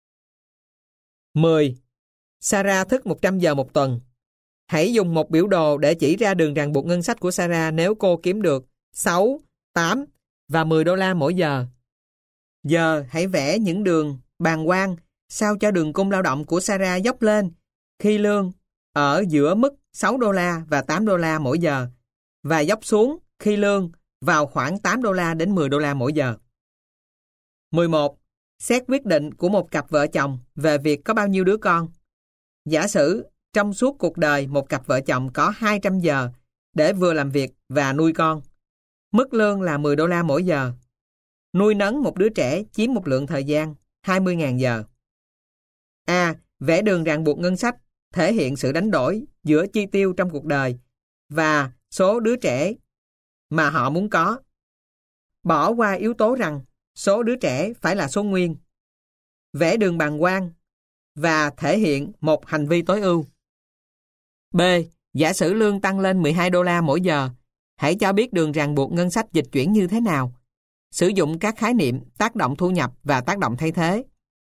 10. Sarah thức 100 giờ một tuần. Hãy dùng một biểu đồ để chỉ ra đường ràng buộc ngân sách của Sarah nếu cô kiếm được 6, 8 và $10 mỗi giờ. Giờ hãy vẽ những đường bàng quang sao cho đường cung lao động của Sarah dốc lên khi lương ở giữa mức $6 và $8 mỗi giờ và dốc xuống khi lương vào khoảng $8 đến $10 mỗi giờ. 11. Xét quyết định của một cặp vợ chồng về việc có bao nhiêu đứa con. Giả sử trong suốt cuộc đời một cặp vợ chồng có 200 giờ để vừa làm việc và nuôi con. Mức lương là $10 mỗi giờ. Nuôi nấng một đứa trẻ chiếm một lượng thời gian 20.000 giờ. A. Vẽ đường ràng buộc ngân sách thể hiện sự đánh đổi giữa chi tiêu trong cuộc đời và số đứa trẻ mà họ muốn có. Bỏ qua yếu tố rằng số đứa trẻ phải là số nguyên. Vẽ đường bàng quang và thể hiện một hành vi tối ưu. B. Giả sử lương tăng lên $12 mỗi giờ. Hãy cho biết đường ràng buộc ngân sách dịch chuyển như thế nào. Sử dụng các khái niệm tác động thu nhập và tác động thay thế.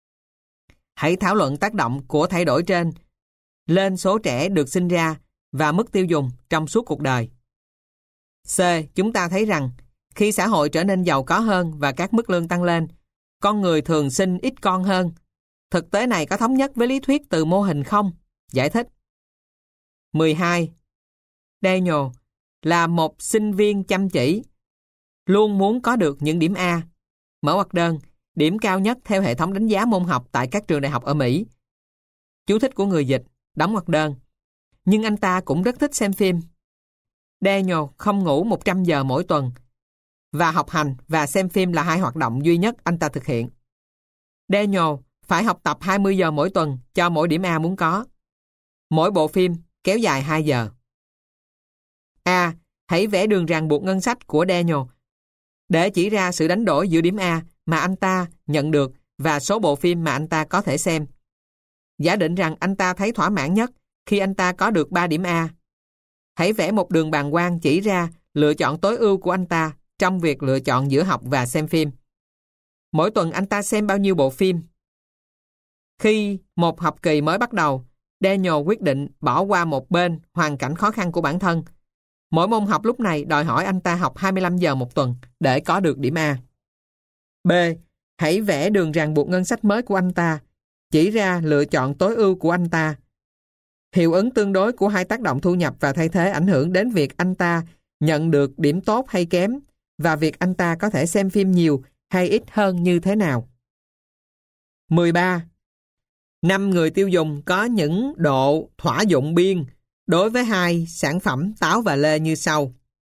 Hãy thảo luận tác động của thay đổi trên lên số trẻ được sinh ra và mức tiêu dùng trong suốt cuộc đời. C. Chúng ta thấy rằng khi xã hội trở nên giàu có hơn và các mức lương tăng lên, con người thường sinh ít con hơn. Thực tế này có thống nhất với lý thuyết từ mô hình không? Giải thích. 12. Daniel là một sinh viên chăm chỉ, luôn muốn có được những điểm A. Mở ngoặc đơn, điểm cao nhất theo hệ thống đánh giá môn học tại các trường đại học ở Mỹ. Chú thích của người dịch, đóng ngoặc đơn. Nhưng anh ta cũng rất thích xem phim. Daniel không ngủ 100 giờ mỗi tuần, và học hành và xem phim là 2 hoạt động duy nhất anh ta thực hiện. Daniel phải học tập 20 giờ mỗi tuần cho mỗi điểm A muốn có. Mỗi bộ phim kéo dài 2 giờ. A. Hãy vẽ đường ràng buộc ngân sách của Daniel để chỉ ra sự đánh đổi giữa điểm A mà anh ta nhận được và số bộ phim mà anh ta có thể xem. Giả định rằng anh ta thấy thỏa mãn nhất khi anh ta có được 3 điểm A. Hãy vẽ một đường bàng quang chỉ ra lựa chọn tối ưu của anh ta trong việc lựa chọn giữa học và xem phim. Mỗi tuần anh ta xem bao nhiêu bộ phim? Khi một học kỳ mới bắt đầu, Daniel quyết định bỏ qua một bên hoàn cảnh khó khăn của bản thân. Mỗi môn học lúc này đòi hỏi anh ta học 25 giờ một tuần để có được điểm A. B. Hãy vẽ đường ràng buộc ngân sách mới của anh ta, chỉ ra lựa chọn tối ưu của anh ta. Hiệu ứng tương đối của hai tác động thu nhập và thay thế ảnh hưởng đến việc anh ta nhận được điểm tốt hay kém và việc anh ta có thể xem phim nhiều hay ít hơn như thế nào. 13. 5 người tiêu dùng có những độ thỏa dụng biên đối với hai sản phẩm táo và lê như sau.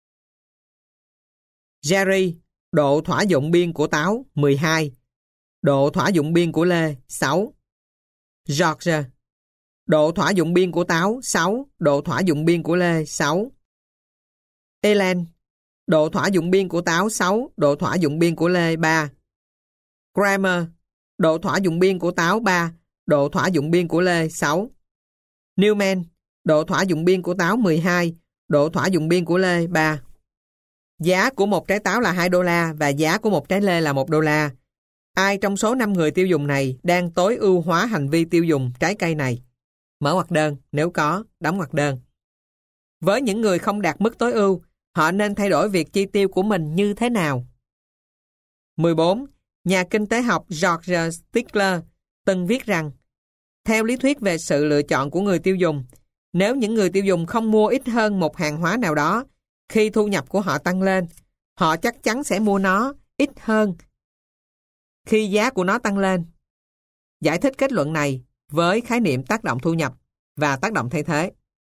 Jerry, độ thỏa dụng biên của táo 12, độ thỏa dụng biên của lê 6. George, độ thỏa dụng biên của táo 6, độ thỏa dụng biên của lê 6. Ellen, độ thỏa dụng biên của táo 6, độ thỏa dụng biên của lê 3. Kramer, độ thỏa dụng biên của táo 3, độ thỏa dụng biên của lê 6. Newman, độ thỏa dụng biên của táo 12, độ thỏa dụng biên của lê 3. Giá của một trái táo là 2 đô la và giá của một trái lê là 1 đô la. Ai trong số 5 người tiêu dùng này đang tối ưu hóa hành vi tiêu dùng trái cây này? Mở ngoặc đơn, nếu có, đóng ngoặc đơn. Với những người không đạt mức tối ưu, họ nên thay đổi việc chi tiêu của mình như thế nào? 14. Nhà kinh tế học George Stigler từng viết rằng, theo lý thuyết về sự lựa chọn của người tiêu dùng, nếu những người tiêu dùng không mua ít hơn một hàng hóa nào đó, khi thu nhập của họ tăng lên, họ chắc chắn sẽ mua nó ít hơn khi giá của nó tăng lên. Giải thích kết luận này với khái niệm tác động thu nhập và tác động thay thế.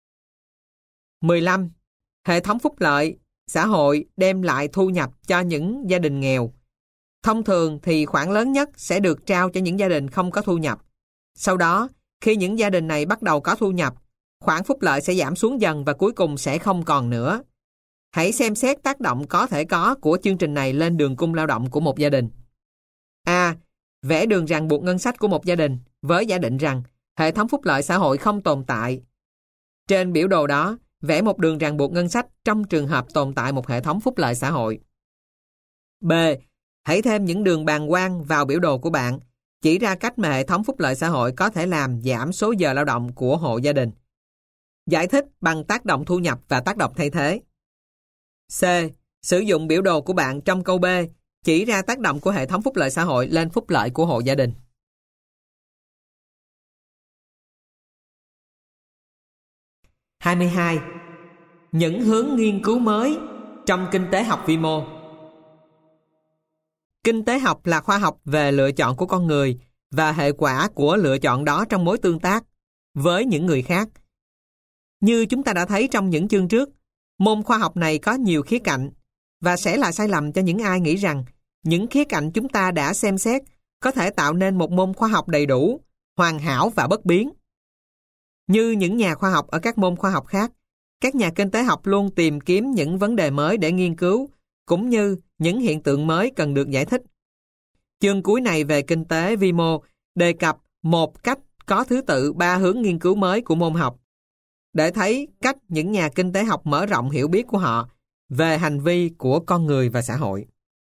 15. Hệ thống phúc lợi xã hội đem lại thu nhập cho những gia đình nghèo. Thông thường thì khoản lớn nhất sẽ được trao cho những gia đình không có thu nhập. Sau đó, khi những gia đình này bắt đầu có thu nhập, khoản phúc lợi sẽ giảm xuống dần và cuối cùng sẽ không còn nữa. Hãy xem xét tác động có thể có của chương trình này lên đường cung lao động của một gia đình. A. Vẽ đường ràng buộc ngân sách của một gia đình với giả định rằng hệ thống phúc lợi xã hội không tồn tại. Trên biểu đồ đó, vẽ một đường ràng buộc ngân sách trong trường hợp tồn tại một hệ thống phúc lợi xã hội. B. Hãy thêm những đường bàng quang vào biểu đồ của bạn, chỉ ra cách mà hệ thống phúc lợi xã hội có thể làm giảm số giờ lao động của hộ gia đình. Giải thích bằng tác động thu nhập và tác động thay thế. C. Sử dụng biểu đồ của bạn trong câu B, chỉ ra tác động của hệ thống phúc lợi xã hội lên phúc lợi của hộ gia đình. 22. Những hướng nghiên cứu mới trong kinh tế học vi mô. Kinh tế học là khoa học về lựa chọn của con người và hệ quả của lựa chọn đó trong mối tương tác với những người khác. Như chúng ta đã thấy trong những chương trước, môn khoa học này có nhiều khía cạnh và sẽ là sai lầm cho những ai nghĩ rằng những khía cạnh chúng ta đã xem xét có thể tạo nên một môn khoa học đầy đủ, hoàn hảo và bất biến. Như những nhà khoa học ở các môn khoa học khác, các nhà kinh tế học luôn tìm kiếm những vấn đề mới để nghiên cứu, cũng như những hiện tượng mới cần được giải thích. Chương cuối này về kinh tế vi mô đề cập một cách có thứ tự 3 hướng nghiên cứu mới của môn học, để thấy cách những nhà kinh tế học mở rộng hiểu biết của họ về hành vi của con người và xã hội.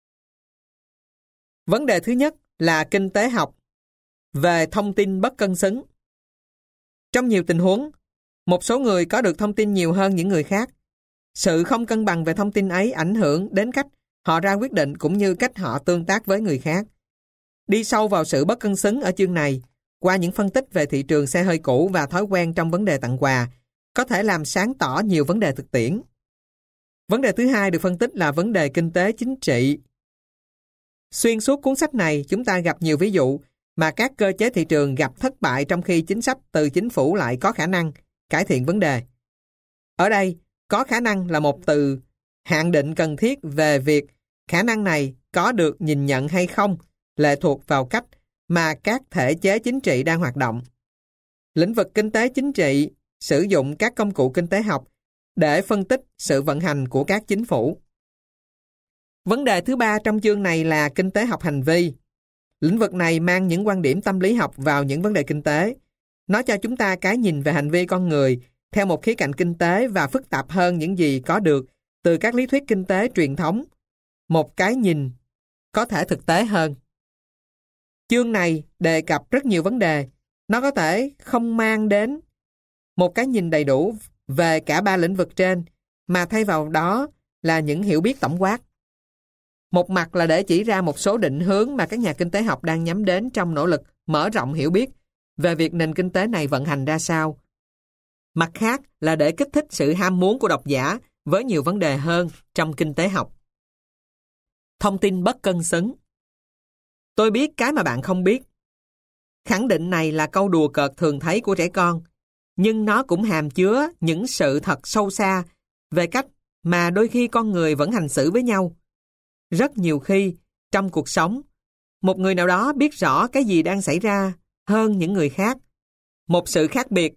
Vấn đề thứ nhất là kinh tế học về thông tin bất cân xứng. Trong nhiều tình huống, một số người có được thông tin nhiều hơn những người khác. Sự không cân bằng về thông tin ấy ảnh hưởng đến cách họ ra quyết định cũng như cách họ tương tác với người khác. Đi sâu vào sự bất cân xứng ở chương này, qua những phân tích về thị trường xe hơi cũ và thói quen trong vấn đề tặng quà, có thể làm sáng tỏ nhiều vấn đề thực tiễn. Vấn đề thứ hai được phân tích là vấn đề kinh tế chính trị. Xuyên suốt cuốn sách này, chúng ta gặp nhiều ví dụ mà các cơ chế thị trường gặp thất bại trong khi chính sách từ chính phủ lại có khả năng cải thiện vấn đề. Ở đây, có khả năng là một từ hạn định cần thiết về việc khả năng này có được nhìn nhận hay không lệ thuộc vào cách mà các thể chế chính trị đang hoạt động. Lĩnh vực kinh tế chính trị sử dụng các công cụ kinh tế học để phân tích sự vận hành của các chính phủ. Vấn đề thứ ba trong chương này là kinh tế học hành vi. Lĩnh vực này mang những quan điểm tâm lý học vào những vấn đề kinh tế. Nó cho chúng ta cái nhìn về hành vi con người theo một khía cạnh kinh tế và phức tạp hơn những gì có được từ các lý thuyết kinh tế truyền thống. Một cái nhìn có thể thực tế hơn. Chương này đề cập rất nhiều vấn đề. Nó có thể không mang đến một cái nhìn đầy đủ về cả ba lĩnh vực trên, mà thay vào đó là những hiểu biết tổng quát. Một mặt là để chỉ ra một số định hướng mà các nhà kinh tế học đang nhắm đến trong nỗ lực mở rộng hiểu biết về việc nền kinh tế này vận hành ra sao. Mặt khác là để kích thích sự ham muốn của độc giả với nhiều vấn đề hơn trong kinh tế học. Thông tin bất cân xứng. Tôi biết cái mà bạn không biết. Khẳng định này là câu đùa cợt thường thấy của trẻ con, nhưng nó cũng hàm chứa những sự thật sâu xa về cách mà đôi khi con người vẫn hành xử với nhau. Rất nhiều khi, trong cuộc sống, một người nào đó biết rõ cái gì đang xảy ra hơn những người khác. Một sự khác biệt